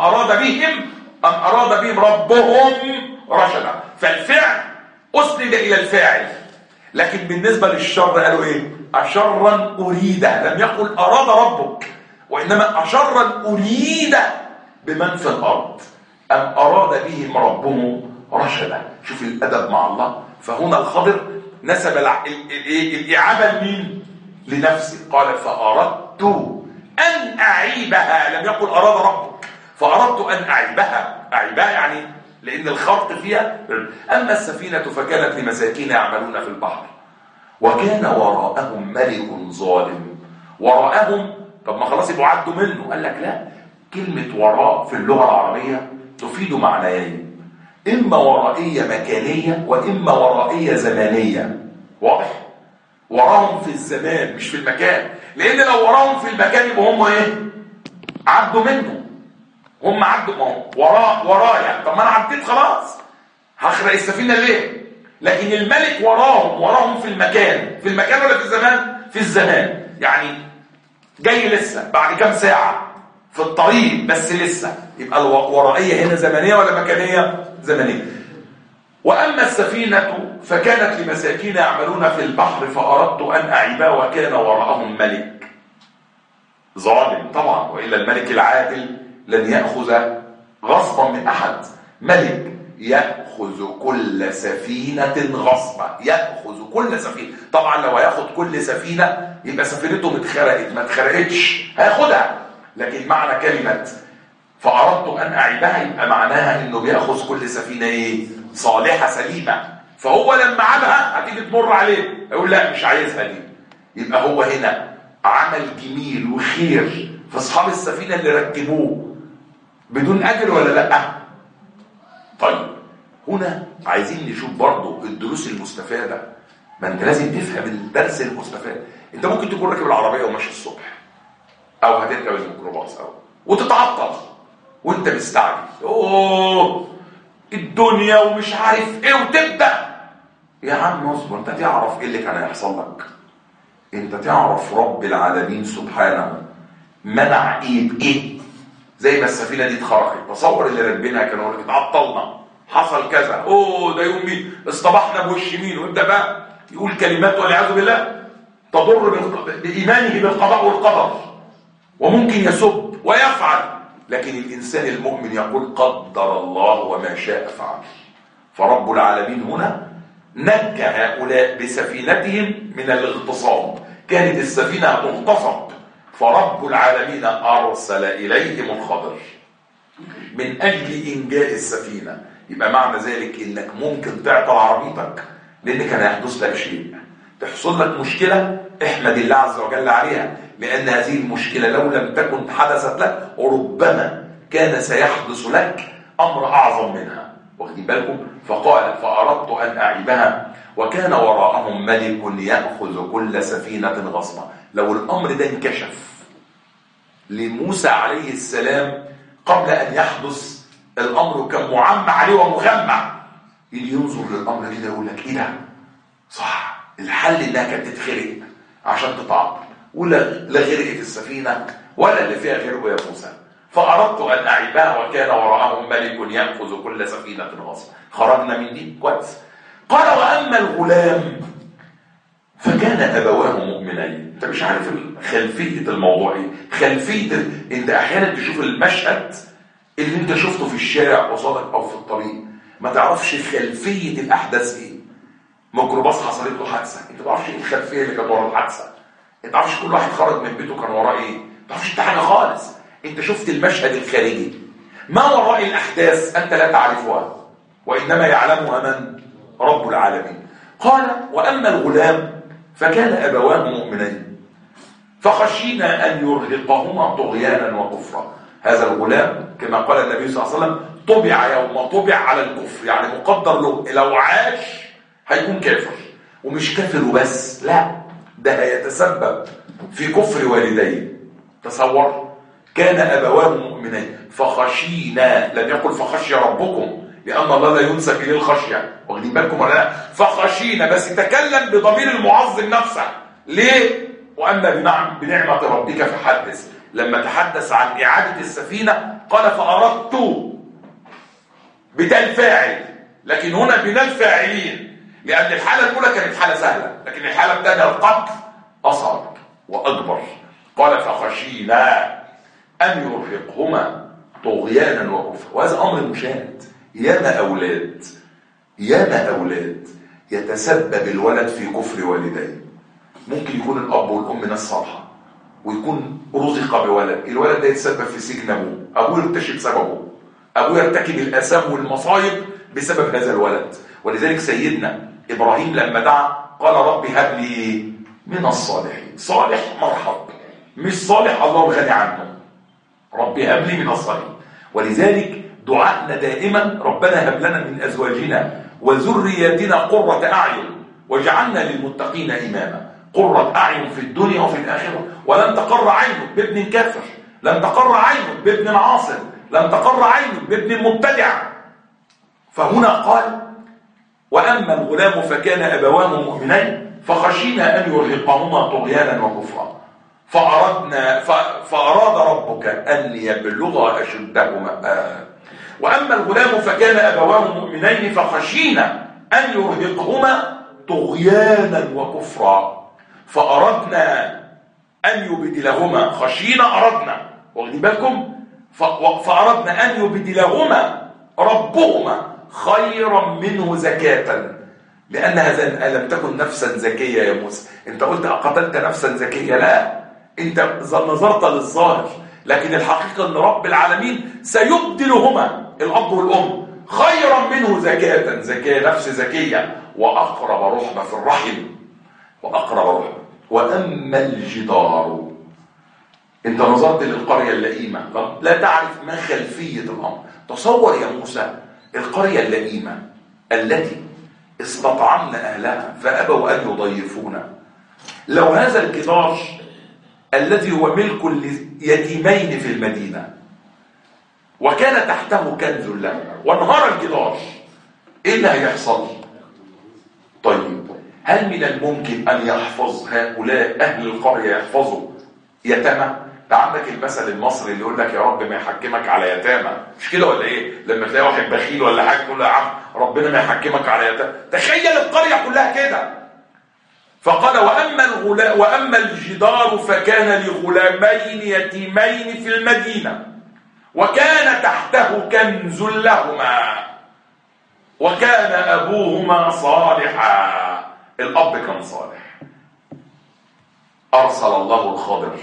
أراد بهم ربهم رشدا. فالفعل أسند إلى الفاعل. لكن بالنسبة للشر قالوا إيه؟ أشرا أريد. لم يقل أراد ربك، وإنما أشرا أريد بمن في الأرض أم أراد بهم ربهم رشدا. شوف الأدب مع الله. فهنا الخضر نسب الإعابة لمين؟ لنفسه. قال فأردت أن أعيبها. لم يقل أراد ربك، فأردت أن أعيبها. أعيبها يعني لأن الخرق فيها. أما السفينة فكانت لمساكين يعملون في البحر. وكان وراءهم ملك ظالم. وراءهم، طب ما خلاص يبقوا عدوا منه. قال لك لا، كلمة وراء في اللغة العربية تفيد معنيين، إما ورائية مكانية وإما ورائية زمانية. واضح؟ وراهم في الزمان مش في المكان، لأن لو وراهم في المكان يبقى هم إيه؟ عدوا منه. هم عدوا، ما هو ورايا، طب ما أنا عديت خلاص، هخرق السفينة ليه؟ لكن الملك وراهم في المكان. في المكان ولا في الزمان؟ في الزمان، يعني جاي لسه بعد كام ساعة في الطريق بس لسه. يبقى الورائية هنا زمنية ولا مكانية؟ زمنية. وأما السفينة فكانت لمساكين يعملون في البحر فأردت أن أعيبها وكان وراءهم ملك ظالم طبعا، وإلا الملك العادل لن يأخذ غصبا من أحد. ملك يأخذ كل سفينة غصبا، يأخذ كل سفينة. طبعا لو هياخد كل سفينة يبقى سفينته اتخرقت، ما اتخرقتش هياخدها. لكن معنى كلمة فأردت أن أعيبها يبقى معناها إنه بيأخذ كل سفينة إيه؟ صالحة سليمة. فهو لما عابها هتيجي تمر عليه يقول لا مش عايزها دي. يبقى هو هنا عمل جميل وخير في أصحاب السفينة اللي ركبوه بدون أجر ولا لأ؟ طيب هنا عايزين نشوف برضو الدروس المستفادة. ما انت لازم تفهم الدرس المستفاد. انت ممكن تكون راكب العربية وماشي الصبح، او هتركب الميكروباص وتتعطل وانت مستعجل، اوه الدنيا ومش عارف ايه، وتبدأ يا عم اصبر. انت تعرف ايه اللي كان هيحصل لك؟ انت تعرف رب العالمين سبحانه منع ايه بايه؟ زي ما السفينة دي اتخرقت، تصور اللي راكبينها كانوا اتعطلنا، حصل كذا، اوه ده يومي اصطبحنا بوش يمين، ويبدا بقى يقول كلمات والعياذ بالله تضر بايمانه بالقضاء والقدر، وممكن يسب ويفعل. لكن الانسان المؤمن يقول قدر الله وما شاء فعل. فرب العالمين هنا نجى هؤلاء بسفينتهم من الاغتصاب. كانت السفينه هتغتصب، فرب العالمين ارسل اليهم الخضر من اجل انجاء السفينه. يبقى معنى ذلك انك ممكن تعطل عربيتك لان كان هيحدث لك شيء، تحصل لك مشكله، احمد الله عز وجل عليها، لان هذه المشكله لو لم تكن حدثت لك ربما كان سيحدث لك امر اعظم منها. واخدين بالكم؟ فقال فاردت ان اعيبها وكان وراءهم ملك ياخذ كل سفينه غصبا. لو الامر ده انكشف لموسى عليه السلام قبل ان يحدث الامر، كان معمى عليه ومغمى، اللي ينظر للامر كده يقول لك ايه ده؟ صح، الحل انها كانت تتخرق عشان تتعطل، ولا لا غرقت السفينه ولا اللي فيها غرقوا يا موسى. فاردت ان اعيبها وكان وراءهم ملك ياخذ كل سفينه غصبا. خرجنا من دي كويس. قال واما الغلام فكان ابواه مؤمنين. انت مش عارف خلفيه الموضوع ايه، خلفيه انت احيانا تشوف المشهد اللي انت شفته في الشارع قصادك او في الطريق، ما تعرفش خلفيه الاحداث ايه. ميكروباص حصلت له حادثه، انت ما تعرفش ايه الخلفيه اللي كانت ورا الحادثه، انت ما تعرفش كل واحد خرج من بيته كان وراه ايه، ما تعرفش انت حاجه خالص. انت شفت المشهد الخارجي، ما وراء الاحداث انت لا تعرفها، وانما يعلمها من؟ رب العالمين. قال واما الغلام فكان ابواه مؤمنين فخشينا ان يرهقهما طغيانا وكفرا. هذا الغلام كما قال النبي صلى الله عليه وسلم طبع يوم طبع على الكفر، يعني مقدر له لو عاش هيكون كافر، ومش كافر وبس، لا ده هيتسبب في كفر والديه. تصور، كان ابواه مؤمنين فخشينا، لم يقل فخشي ربكم لان الله لا ينسب اليه الخشيه، واخدين بالكم ولا لا؟ فخشينا بس تكلم بضمير المعظم نفسه. ليه؟ واما بنعمه ربك فحدث. لما تحدث عن اعاده السفينه قال فاردت بتاء الفاعل، لكن هنا بنا الفاعلين، لان الحاله الاولى كانت حاله سهله، لكن الحاله الثانيه القتل اصعب واكبر. قال فخشينا ان يرهقهما طغيانا وكفرا. وهذا امر مشاهد. ياما اولاد يتسبب الولد في كفر والديه. ممكن يكون الاب والام ناس صالحه ويكون رزق بولد، الولد ده يتسبب في سجن ابوه يرتكب بسببه، ابوه يرتكب الاثام والمصايب بسبب هذا الولد. ولذلك سيدنا ابراهيم لما دعا قال رب هب لي ايه؟ من الصالحين. صالح مرحب، مش صالح الله الغني عنه. رب هب لي من الصالحين. ولذلك دعائنا دائما ربنا هب لنا من ازواجنا وذرياتنا قرة اعين واجعلنا للمتقين اماما. قرة اعين في الدنيا وفي الاخره. ولن تقر عينك بابن كافر، لن تقر عينك بابن عاصر، لن تقر عينك بابن مبتدع. فهنا قال واما الغلام فكان ابواه مؤمنين فخشينا ان يرهقهما طغيانا وكفرا فاراد ربك ان يبلغا اشدهما. واما الغلام فكان ابواه مؤمنين فخشينا ان يرهقهما طغيانا وكفرا فاردنا ان يبدلهما. خشينا اردنا، واخدين بالكم؟ فاردنا ان يبدلهما ربهما خيرا منه زكاة. لأن هذا لم تكن نفسا زكية يا موسى. أنت قلت أقتلت نفسا زكية، لا، أنت نظرت للظاهر، لكن الحقيقة أن رب العالمين سيبدلهما الأب والأم خيرا منه زكاة. زكاة نفس زكية وأقرب رحمة في الرحم، وأقرب رحمة. وأما الجدار، أنت نظرت للقرية اللئيمة، لا تعرف ما خلفية الأمر. تصور يا موسى القرية اللئيمة التي استطعمنا أهلها فأبوا أن يضيفونا. لو هذا الجدار الذي هو ملك ليتيمين في المدينة وكان تحته كنز له وانهار الجدار، إيه اللي هيحصل؟ طيب، هل من الممكن أن يحفظ هؤلاء أهل القرية يحفظوا يتامى؟ ده عندك المثل المصري اللي يقول لك يا رب ما يحكمك على يتامى، مش كده ولا ايه؟ لما تلاقي واحد بخيل ولا حاجه تقول له يا عم ربنا ما يحكمك على يتامى. تخيل القريه كلها كده. فقال واما الجدار فكان لغلامين يتيمين في المدينه وكان تحته كنز لهما وكان ابوهما صالحا. الاب كان صالح، ارسل الله الخضر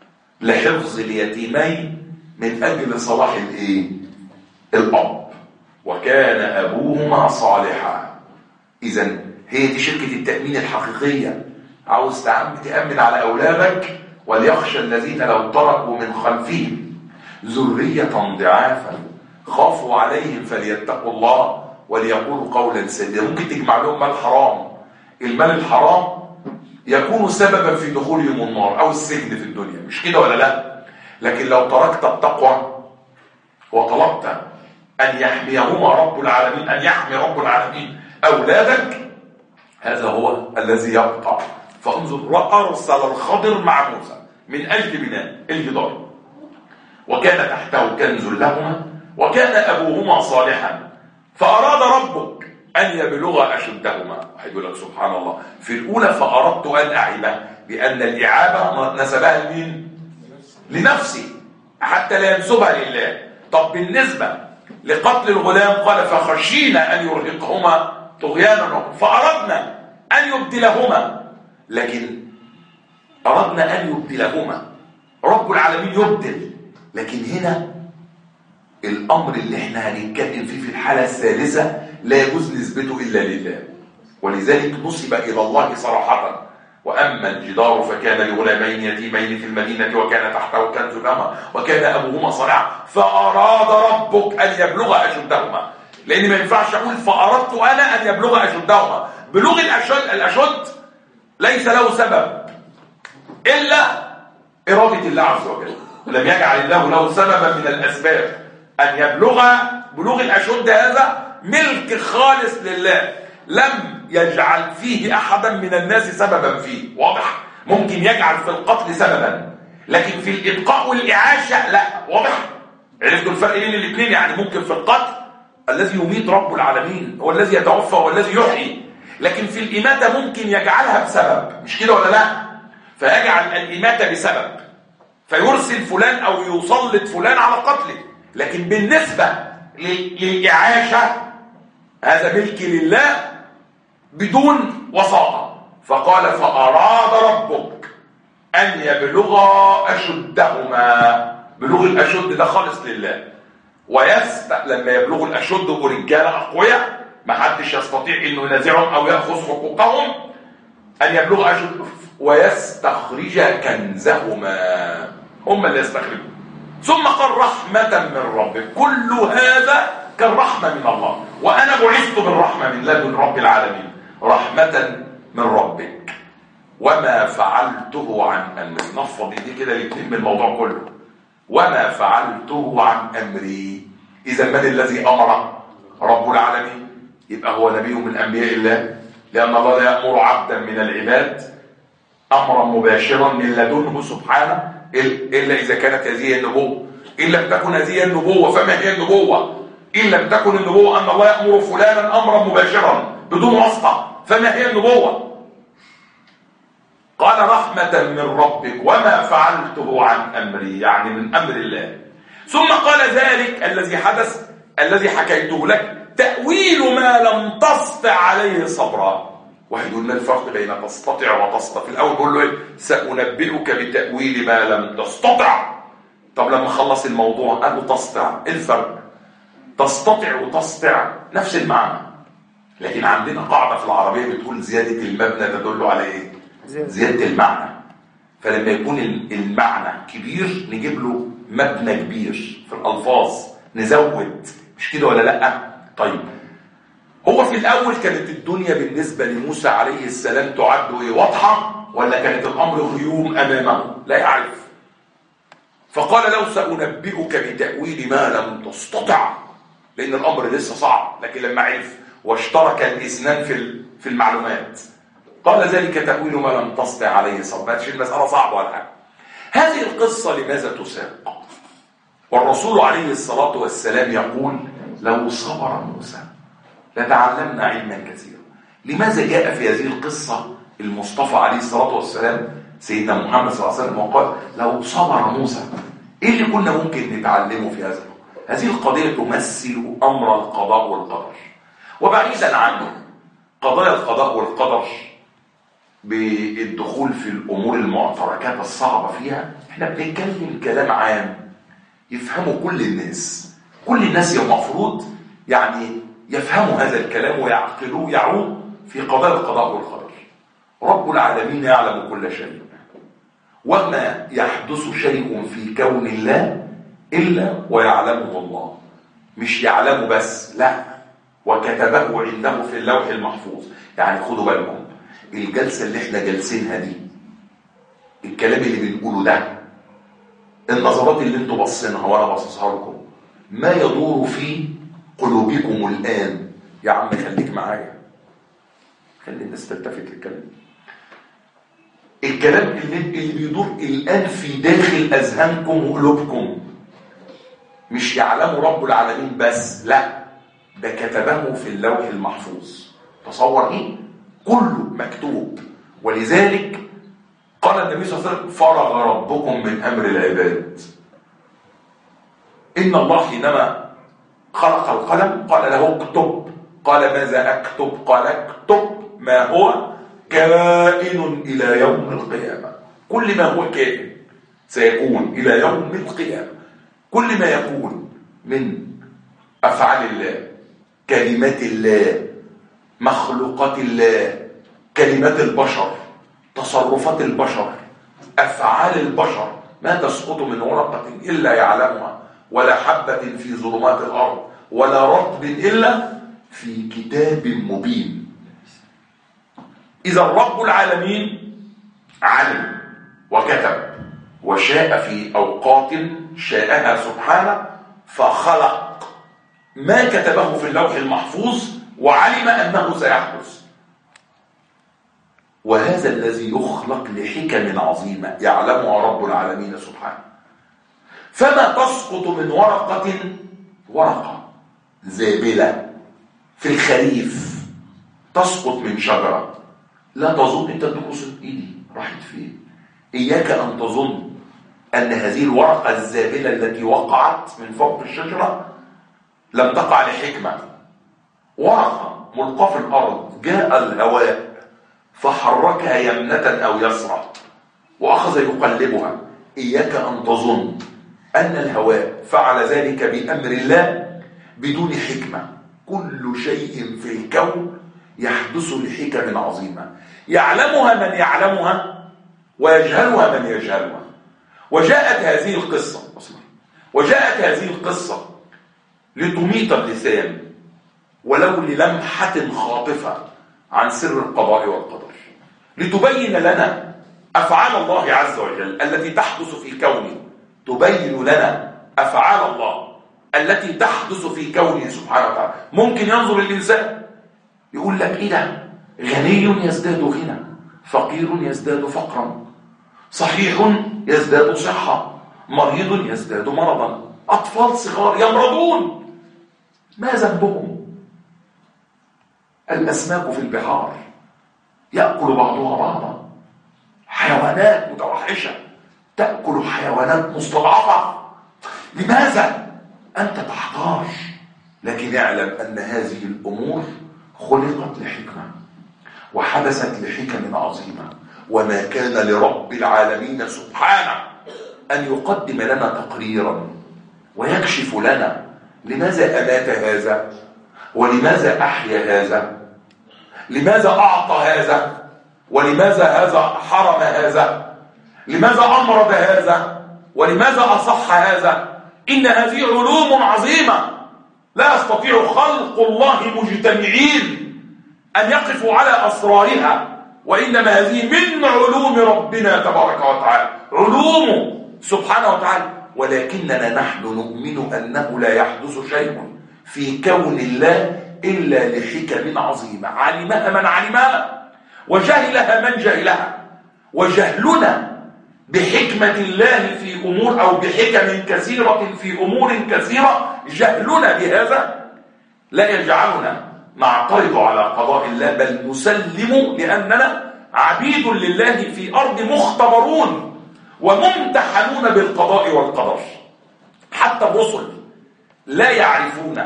لحفظ اليتيمين من أجل صلاح الإيه؟ الأب. وكان أبوهما صالحا. إذن هي دي شركة التأمين الحقيقية. عاوز تأمن على أولادك، وليخشى الذين لو تركوا من خلفهم ذرية ضعافا خافوا عليهم فليتقوا الله وليقولوا قولا سديدا. ممكن تجمع لهم مال حرام، المال الحرام يكون سببا في دخولهم النار او السجن في الدنيا، مش كده ولا لا؟ لكن لو تركت التقوى وطلبت ان يحميهما رب العالمين، ان يحمي رب العالمين اولادك، هذا هو الذي يبقى. فانظر، ارسل الخضر مع موسى من اجل بناء الجدار. وكان تحته كنز لهما وكان ابوهما صالحا فاراد ربك أن يبلغ أشدهما. واحد يقول لك سبحان الله، في الأولى فأردت أن أعيبه، لأن الإعابة نسبها لمين؟ لنفسي حتى لا ينسبها لله. طب بالنسبة لقتل الغلام قال فخشينا أن يرهقهما طغيانا فأردنا أن يبدلهما. لكن أردنا أن يبدلهما، رب العالمين يبدل. لكن هنا الأمر اللي احنا هنتكلم فيه في الحالة الثالثة لا يجوز نسبته إلا لله، ولذلك نسب إلى الله صراحة. وأما الجدار فكان لغلامين يتيمين في المدينة وكان تحته كنز لهما وكان أبوهما صالحا فأراد ربك أن يبلغ أشدهما. لأن ما ينفعش أقول فأردت أنا أن يبلغ أشدهما. بلوغ الأشد ليس له سبب إلا إرادة الله عز وجل. لم يجعل الله له سببا من الأسباب أن بلوغ الأشد. هذا ملك خالص لله، لم يجعل فيه أحدا من الناس سببا فيه. واضح؟ ممكن يجعل في القتل سببا، لكن في الإبقاء والإعاشة لا. واضح؟ عرفتوا الفرق بين الاثنين؟ يعني ممكن في القتل الذي يميت رب العالمين هو الذي يتوفى والذي يحيي، لكن في الإماتة ممكن يجعلها بسبب، مش كده ولا لا؟ فيجعل الإماتة بسبب فيرسل فلان أو يسلط فلان على قتله. لكن بالنسبة للإعاشة هذا ملك لله بدون وساطة. فقال فأراد ربك أن يبلغ أشدهما. بلوغ الأشد ده خالص لله. لما يبلغ الأشد ورجال أقوياء ما حدش يستطيع أنه ينازعهم أو يأخذ حقوقهم، أن يبلغ أشده ويستخرج كنزهما، هم اللي يستخرجوا. ثم قال رحمة من ربك، كل هذا كان رحمة من الله، وأنا بعثت بالرحمة من لدن رب العالمين، رحمة من ربك وما فعلته عن أمري. نفض دي كده يتم الموضوع كله، وما فعلته عن أمري. إذا من الذي أمر؟ رب العالمين، يبقى هو نبي من أنبياء الله، لأن الله لا يأمر عبدا من العباد أمرا مباشرا من لدنه سبحانه إلا إذا كانت هذه النبوة. إن لم تكن هذه النبوة فما هي النبوة؟ إن لم تكن النبوة أن الله يأمر فلانا أمرا مباشرا بدون واسطة، فما هي النبوة؟ قال رحمة من ربك وما فعلته عن أمري، يعني من أمر الله. ثم قال ذلك الذي حدث الذي حكيته لك تأويل ما لم تستطع عليه صبرا. واحد يقول ما الفرق بين تستطع وتستطع؟ في الأول بقول له إيه؟ سأنبئك بتأويل ما لم تستطع. طب لما خلص الموضوع قال له تستطع، إيه الفرق؟ تستطع وتستطع نفس المعنى، لكن عندنا قاعدة في العربية بتقول زيادة المبنى تدل على إيه؟ زيادة المعنى. فلما يكون المعنى كبير نجيب له مبنى كبير في الألفاظ، نزود، مش كده ولا لأ؟ طيب هو في الأول كانت الدنيا بالنسبة لموسى عليه السلام تعد إيه؟ واضحة، ولا كانت الأمر غيوم أمامه لا يعرف؟ فقال له سأنبئك بتأويل ما لم تستطع، لأن الأمر لسه صعب، لكن لما عرف واشترك الاثنان في المعلومات قال ذلك تأويل ما لم تستطع عليه صبرا. ما تشيل المسألة صعبة ولا حاجة. هذه القصة لماذا تساق؟ والرسول عليه الصلاة والسلام يقول لو صبر موسى لتعلمنا علما كثيرا. لماذا جاء في هذه القصة المصطفى عليه الصلاة والسلام سيدنا محمد صلى الله عليه وسلم وقال لو صبر موسى؟ ايه اللي كنا ممكن نتعلمه في هذه القضية؟ تمثل أمر القضاء والقدر. وبعيدا عنه قضايا القضاء والقدر بالدخول في الأمور المعتركات الصعبة فيها، احنا بنتكلم كلام عام يفهمه كل الناس. كل الناس المفروض يعني يفهموا هذا الكلام ويعقلوه يعوه في قضايا القضاء والقدر. رب العالمين يعلم كل شيء، وما يحدث شيء في كون الله إلا ويعلمه الله. مش يعلمه بس، لا، وكتبه عنده في اللوح المحفوظ. يعني خدوا بالكم، الجلسة اللي احنا جالسينها دي، الكلام اللي بنقوله ده، النظرات اللي انتوا بصينها وانا باصصها لكم، ما يدور في قلوبكم الآن. يا عم خليك معايا، خلي الناس تلتفت للكلام. الكلام اللي بيدور الآن في داخل أذهانكم وقلوبكم، مش يعلمه رب العالمين بس، لا، ده كتبه في اللوح المحفوظ. تصور ايه؟ كله مكتوب. ولذلك قال النبي صلى الله عليه وسلم فرغ ربكم من أمر العباد. إن الله حينما خلق القلم قال له اكتب. قال ماذا أكتب؟ قال اكتب ما هو كائن إلى يوم القيامة. كل ما هو كائن سيكون إلى يوم القيامة. كل ما يكون من أفعال الله، كلمات الله، مخلوقات الله، كلمات البشر، تصرفات البشر، أفعال البشر، ما تسقط من ورقة إلا يعلمها، ولا حبة في ظلمات الأرض، ولا رطب إلا في كتاب مبين. إذا رب العالمين علم وكتب وشاء في أوقات شاءها سبحانه، فخلق ما كتبه في اللوح المحفوظ وعلم أنه سيحدث. وهذا الذي يخلق لحكم عظيمة يعلمها رب العالمين سبحانه. فما تسقط من ورقة زابلة في الخريف، تسقط من شجرة، لا تظن انت تبص ايدي راحت فين. اياك ان تظن ان هذه الورقة الزابلة التي وقعت من فوق الشجرة لم تقع لحكمة. ورقة ملقاة في الارض، جاء الهواء فحركها يمنة او يسرى واخذ يقلبها. اياك ان تظن ان الهواء فعل ذلك بامر الله بدون حكمة. كل شيء في الكون يحدث لحكم عظيمة يعلمها من يعلمها ويجهلها من يجهلها. وجاءت هذه القصة لتميط اللسان ولو للمحة خاطفة عن سر القضاء والقدر، لتبين لنا أفعال الله عز وجل التي تحدث في كونه، تبين لنا أفعال الله التي تحدث في كونه سبحانه وتعالى. ممكن ينظر الإنسان يقول لك إيه ده؟ غني يزداد غنى، فقير يزداد فقرا، صحيح يزداد صحة، مريض يزداد مرضا، أطفال صغار يمرضون، ما ذنبهم؟ الأسماك في البحار يأكل بعضها بعضا، حيوانات متوحشة تأكل حيوانات مستضعفة، لماذا؟ أنت تحتار، لكن اعلم أن هذه الأمور خلقت لحكمة وحدثت لحكم عظيمة، وما كان لرب العالمين سبحانه أن يقدم لنا تقريرا ويكشف لنا لماذا أمات هذا ولماذا أحيا هذا، لماذا أعطى هذا ولماذا هذا حرم هذا، لماذا أمرض هذا ولماذا أصح هذا. إن هذه علوم عظيمة لا يستطيع خلق الله مجتمعين أن يقفوا على أسرارها، وإنما هذه من علوم ربنا تبارك وتعالى، علوم سبحانه وتعالى. ولكننا نحن نؤمن أنه لا يحدث شيء في كون الله إلا لحكم عظيمة علمها من علمها وجهلها من جهلها. وجهلنا بحكمة الله في أمور أو بحكم كثيرة في أمور كثيرة، جهلنا بهذا لا يجعلنا نعترض على قضاء الله، بل نسلم لأننا عبيد لله في أرض مختبرون وممتحنون بالقضاء والقدر. حتى الرسل لا يعرفون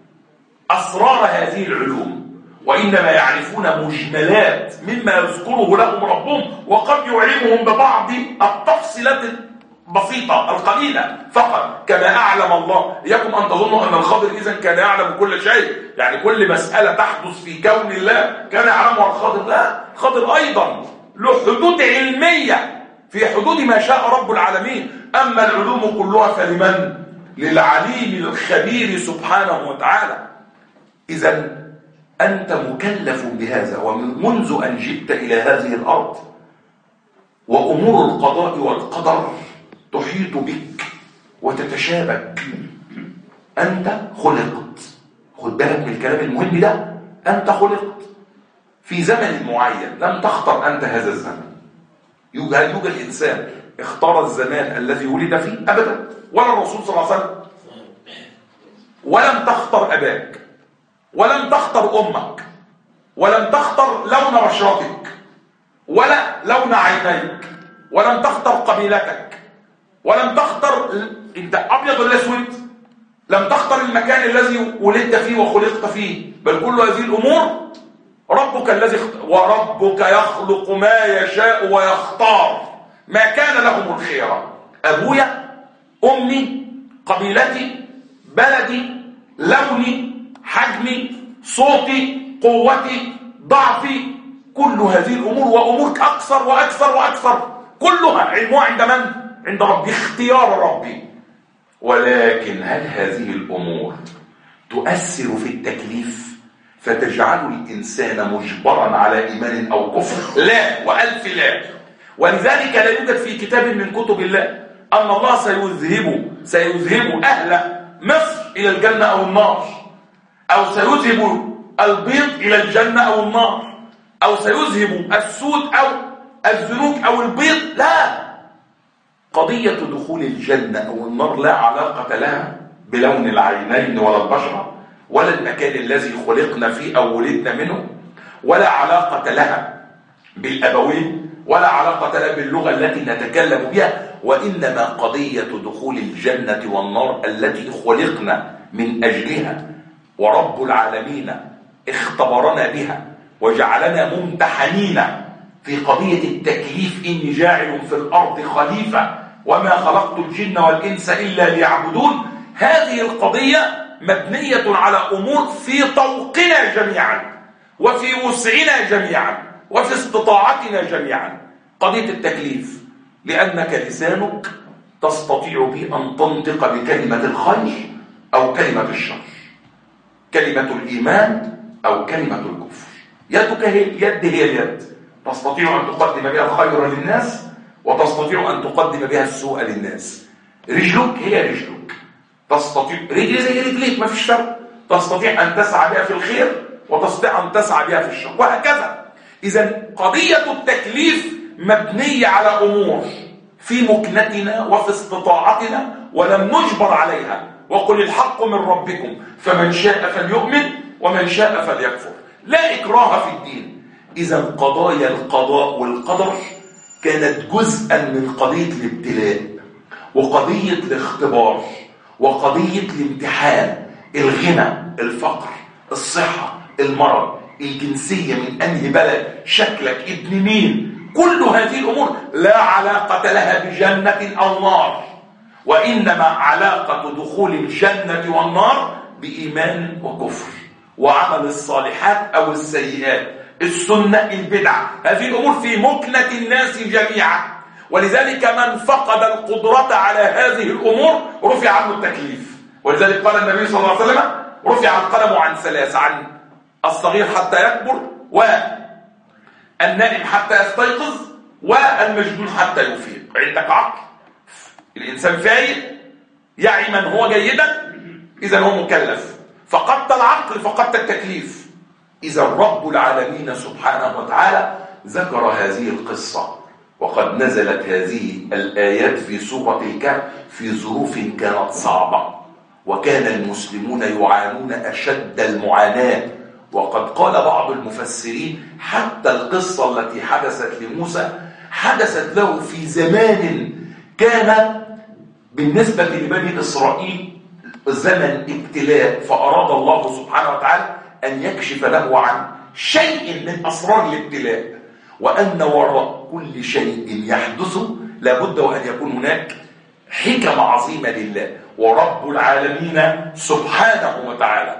أسرار هذه العلوم، وإنما يعرفون مجملات مما يذكره لهم ربهم، وقد يعلمهم ببعض التفصيلات البسيطة القليلة فقط، كما أعلم الله. إياكم أن تظنوا أن الخضر إذن كان يعلم كل شيء، يعني كل مسألة تحدث في كون الله كان يعلمها الخضر، لا، الخضر أيضا له حدود علمية في حدود ما شاء رب العالمين. أما العلوم كلها فلمن؟ للعليم الخبير سبحانه وتعالى. إذن أنت مكلف بهذا، ومنذ أن جئت إلى هذه الأرض وأمور القضاء والقدر تحيط بك وتتشابك. أنت خلقت، خد بالك من الكلام المهم ده، أنت خلقت في زمن معين، لم تختر أنت هذا الزمن. هل يوجد إنسان اختار الزمان الذي ولد فيه؟ أبدا، ولا الرسول صلى الله عليه وسلم، ولم تختر أباك، ولم تختر أمك، ولم تختر لون بشرتك ولا لون عينيك، ولم تختر قبيلتك، ولم تختر انت أبيض ولا أسود، لم تختر المكان الذي ولدت فيه وخلقت فيه، بل كل هذه الأمور ربك الذي وربك يخلق ما يشاء ويختار، ما كان لهم الخيرة. أبويا، أمي، قبيلتي، بلدي، لوني، حجمي، صوتي، قوتي، ضعفي، كل هذه الأمور وأمور أكثر وأكثر وأكثر، كلها علمها عند من؟ عند ربي، اختيار ربي. ولكن هل هذه الأمور تؤثر في التكليف فتجعل الإنسان مجبرا على إيمان أو كفر؟ لا، وألف لا. ولذلك لا يوجد في كتاب من كتب الله أن الله سيذهب أهل مصر إلى الجنة أو النار، أو سيذهب البيض إلى الجنة أو النار، أو سيذهب السود أو الزنوج أو البيض. لا، قضية دخول الجنة أو النار لا علاقة لها بلون العينين ولا البشرة ولا المكان الذي خلقنا فيه أو ولدنا منه، ولا علاقة لها بالأبوين، ولا علاقة لها باللغة التي نتكلم بها، وإنما قضية دخول الجنة والنار التي خلقنا من أجلها، ورب العالمين اختبرنا بها وجعلنا ممتحنين في قضية التكليف. إني جاعل في الأرض خليفة وما خلقت الجن والإنس إلا ليعبدون. هذه القضية مبنية على أمور في طوقنا جميعا، وفي وسعنا جميعا وفي استطاعتنا جميعا قضية التكليف، لأنك لسانك تستطيع به أن تنطق بكلمة الخير أو كلمة الشر، كلمة الإيمان أو كلمة الكفر. يدك هي اليد، تستطيع أن تقدم بها الخير للناس وتستطيع أن تقدم بها السوء للناس. رجلك هي رجلك، تستطيع رجل زي رجليك ما فيش فرق، تستطيع أن تسعى بها في الخير وتستطيع أن تسعى بها في الشر، وهكذا. إذن قضية التكليف مبنية على أمور في مكنتنا وفي استطاعتنا ولم نجبر عليها. وقل الحق من ربكم فمن شاء فليؤمن ومن شاء فليكفر، لا إكراه في الدين. إذن قضايا القضاء والقدر كانت جزءا من قضية الابتلاء وقضية الاختبار وقضية الامتحان. الغنى، الفقر، الصحة، المرض، الجنسية، من أنهي بلد، شكلك، ابن مين، كل هذه الأمور لا علاقة لها بجنة أو نار، وإنما علاقة دخول الجنة والنار بإيمان وكفر وعمل الصالحات أو السيئات، السنة، البدعة. هذه الأمور في مكنة الناس جميعا، ولذلك من فقد القدرة على هذه الأمور رفع عنه التكليف. ولذلك قال النبي صلى الله عليه وسلم: رفع القلم عن ثلاث، عن الصغير حتى يكبر، والنائم حتى يستيقظ، والمجنون حتى يفيق. عندك عقل، الإنسان فايق يعي من هو جيدا، إذا هو مكلف. فقدت العقل فقدت التكليف. إذا رب العالمين سبحانه وتعالى ذكر هذه القصة، وقد نزلت هذه الآيات في سورة الكهف في ظروف كانت صعبة، وكان المسلمون يعانون أشد المعاناة. وقد قال بعض المفسرين حتى القصة التي حدثت لموسى حدثت له في زمان كان بالنسبة لبني إسرائيل زمن ابتلاء، فأراد الله سبحانه وتعالى أن يكشف له عن شيء من أسرار الابتلاء، وأن وراء كل شيء يحدث لابد وأن يكون هناك حكم عظيمة لله. ورب العالمين سبحانه وتعالى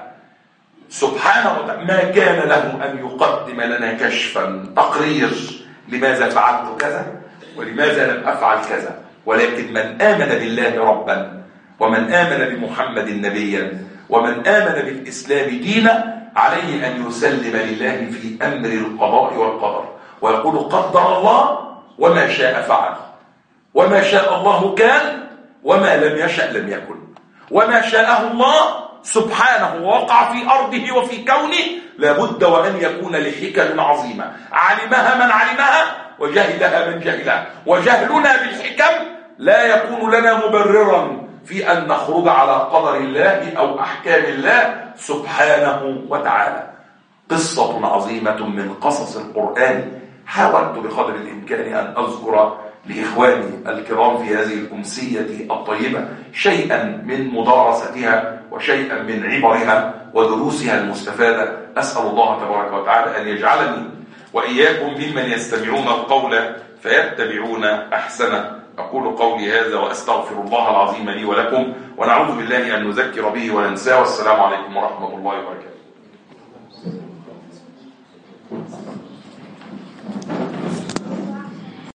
ما كان له أن يقدم لنا كشفا تقرير لماذا فعلت كذا ولماذا لم أفعل كذا، ولكن من آمن بالله ربا ومن آمن بمحمد نبيا ومن آمن بالإسلام دينا عليه أن يسلم لله في أمر القضاء والقدر، ويقول: قدر الله وما شاء فعل، وما شاء الله كان، وما لم يشأ لم يكن، وما شاءه الله سبحانه ووقع في أرضه وفي كونه لابد وأن يكون لحكم عظيمة علمها من علمها وجهلها من جهلها. وجهلنا بالحكم لا يكون لنا مبررا في أن نخرج على قدر الله أو أحكام الله سبحانه وتعالى. قصة عظيمة من قصص القرآن حاولت بقدر الإمكان أن أذكر لإخواني الكرام في هذه الأمسية الطيبة شيئا من مدارستها وشيئا من عبرها ودروسها المستفادة. أسأل الله تبارك وتعالى أن يجعلني وإياكم ممن يستمعون القول فيتبعون أحسنه. أقول قولي هذا وأستغفر الله العظيم لي ولكم، ونعوذ بالله أن نذكر به وننساه. والسلام عليكم ورحمة الله وبركاته.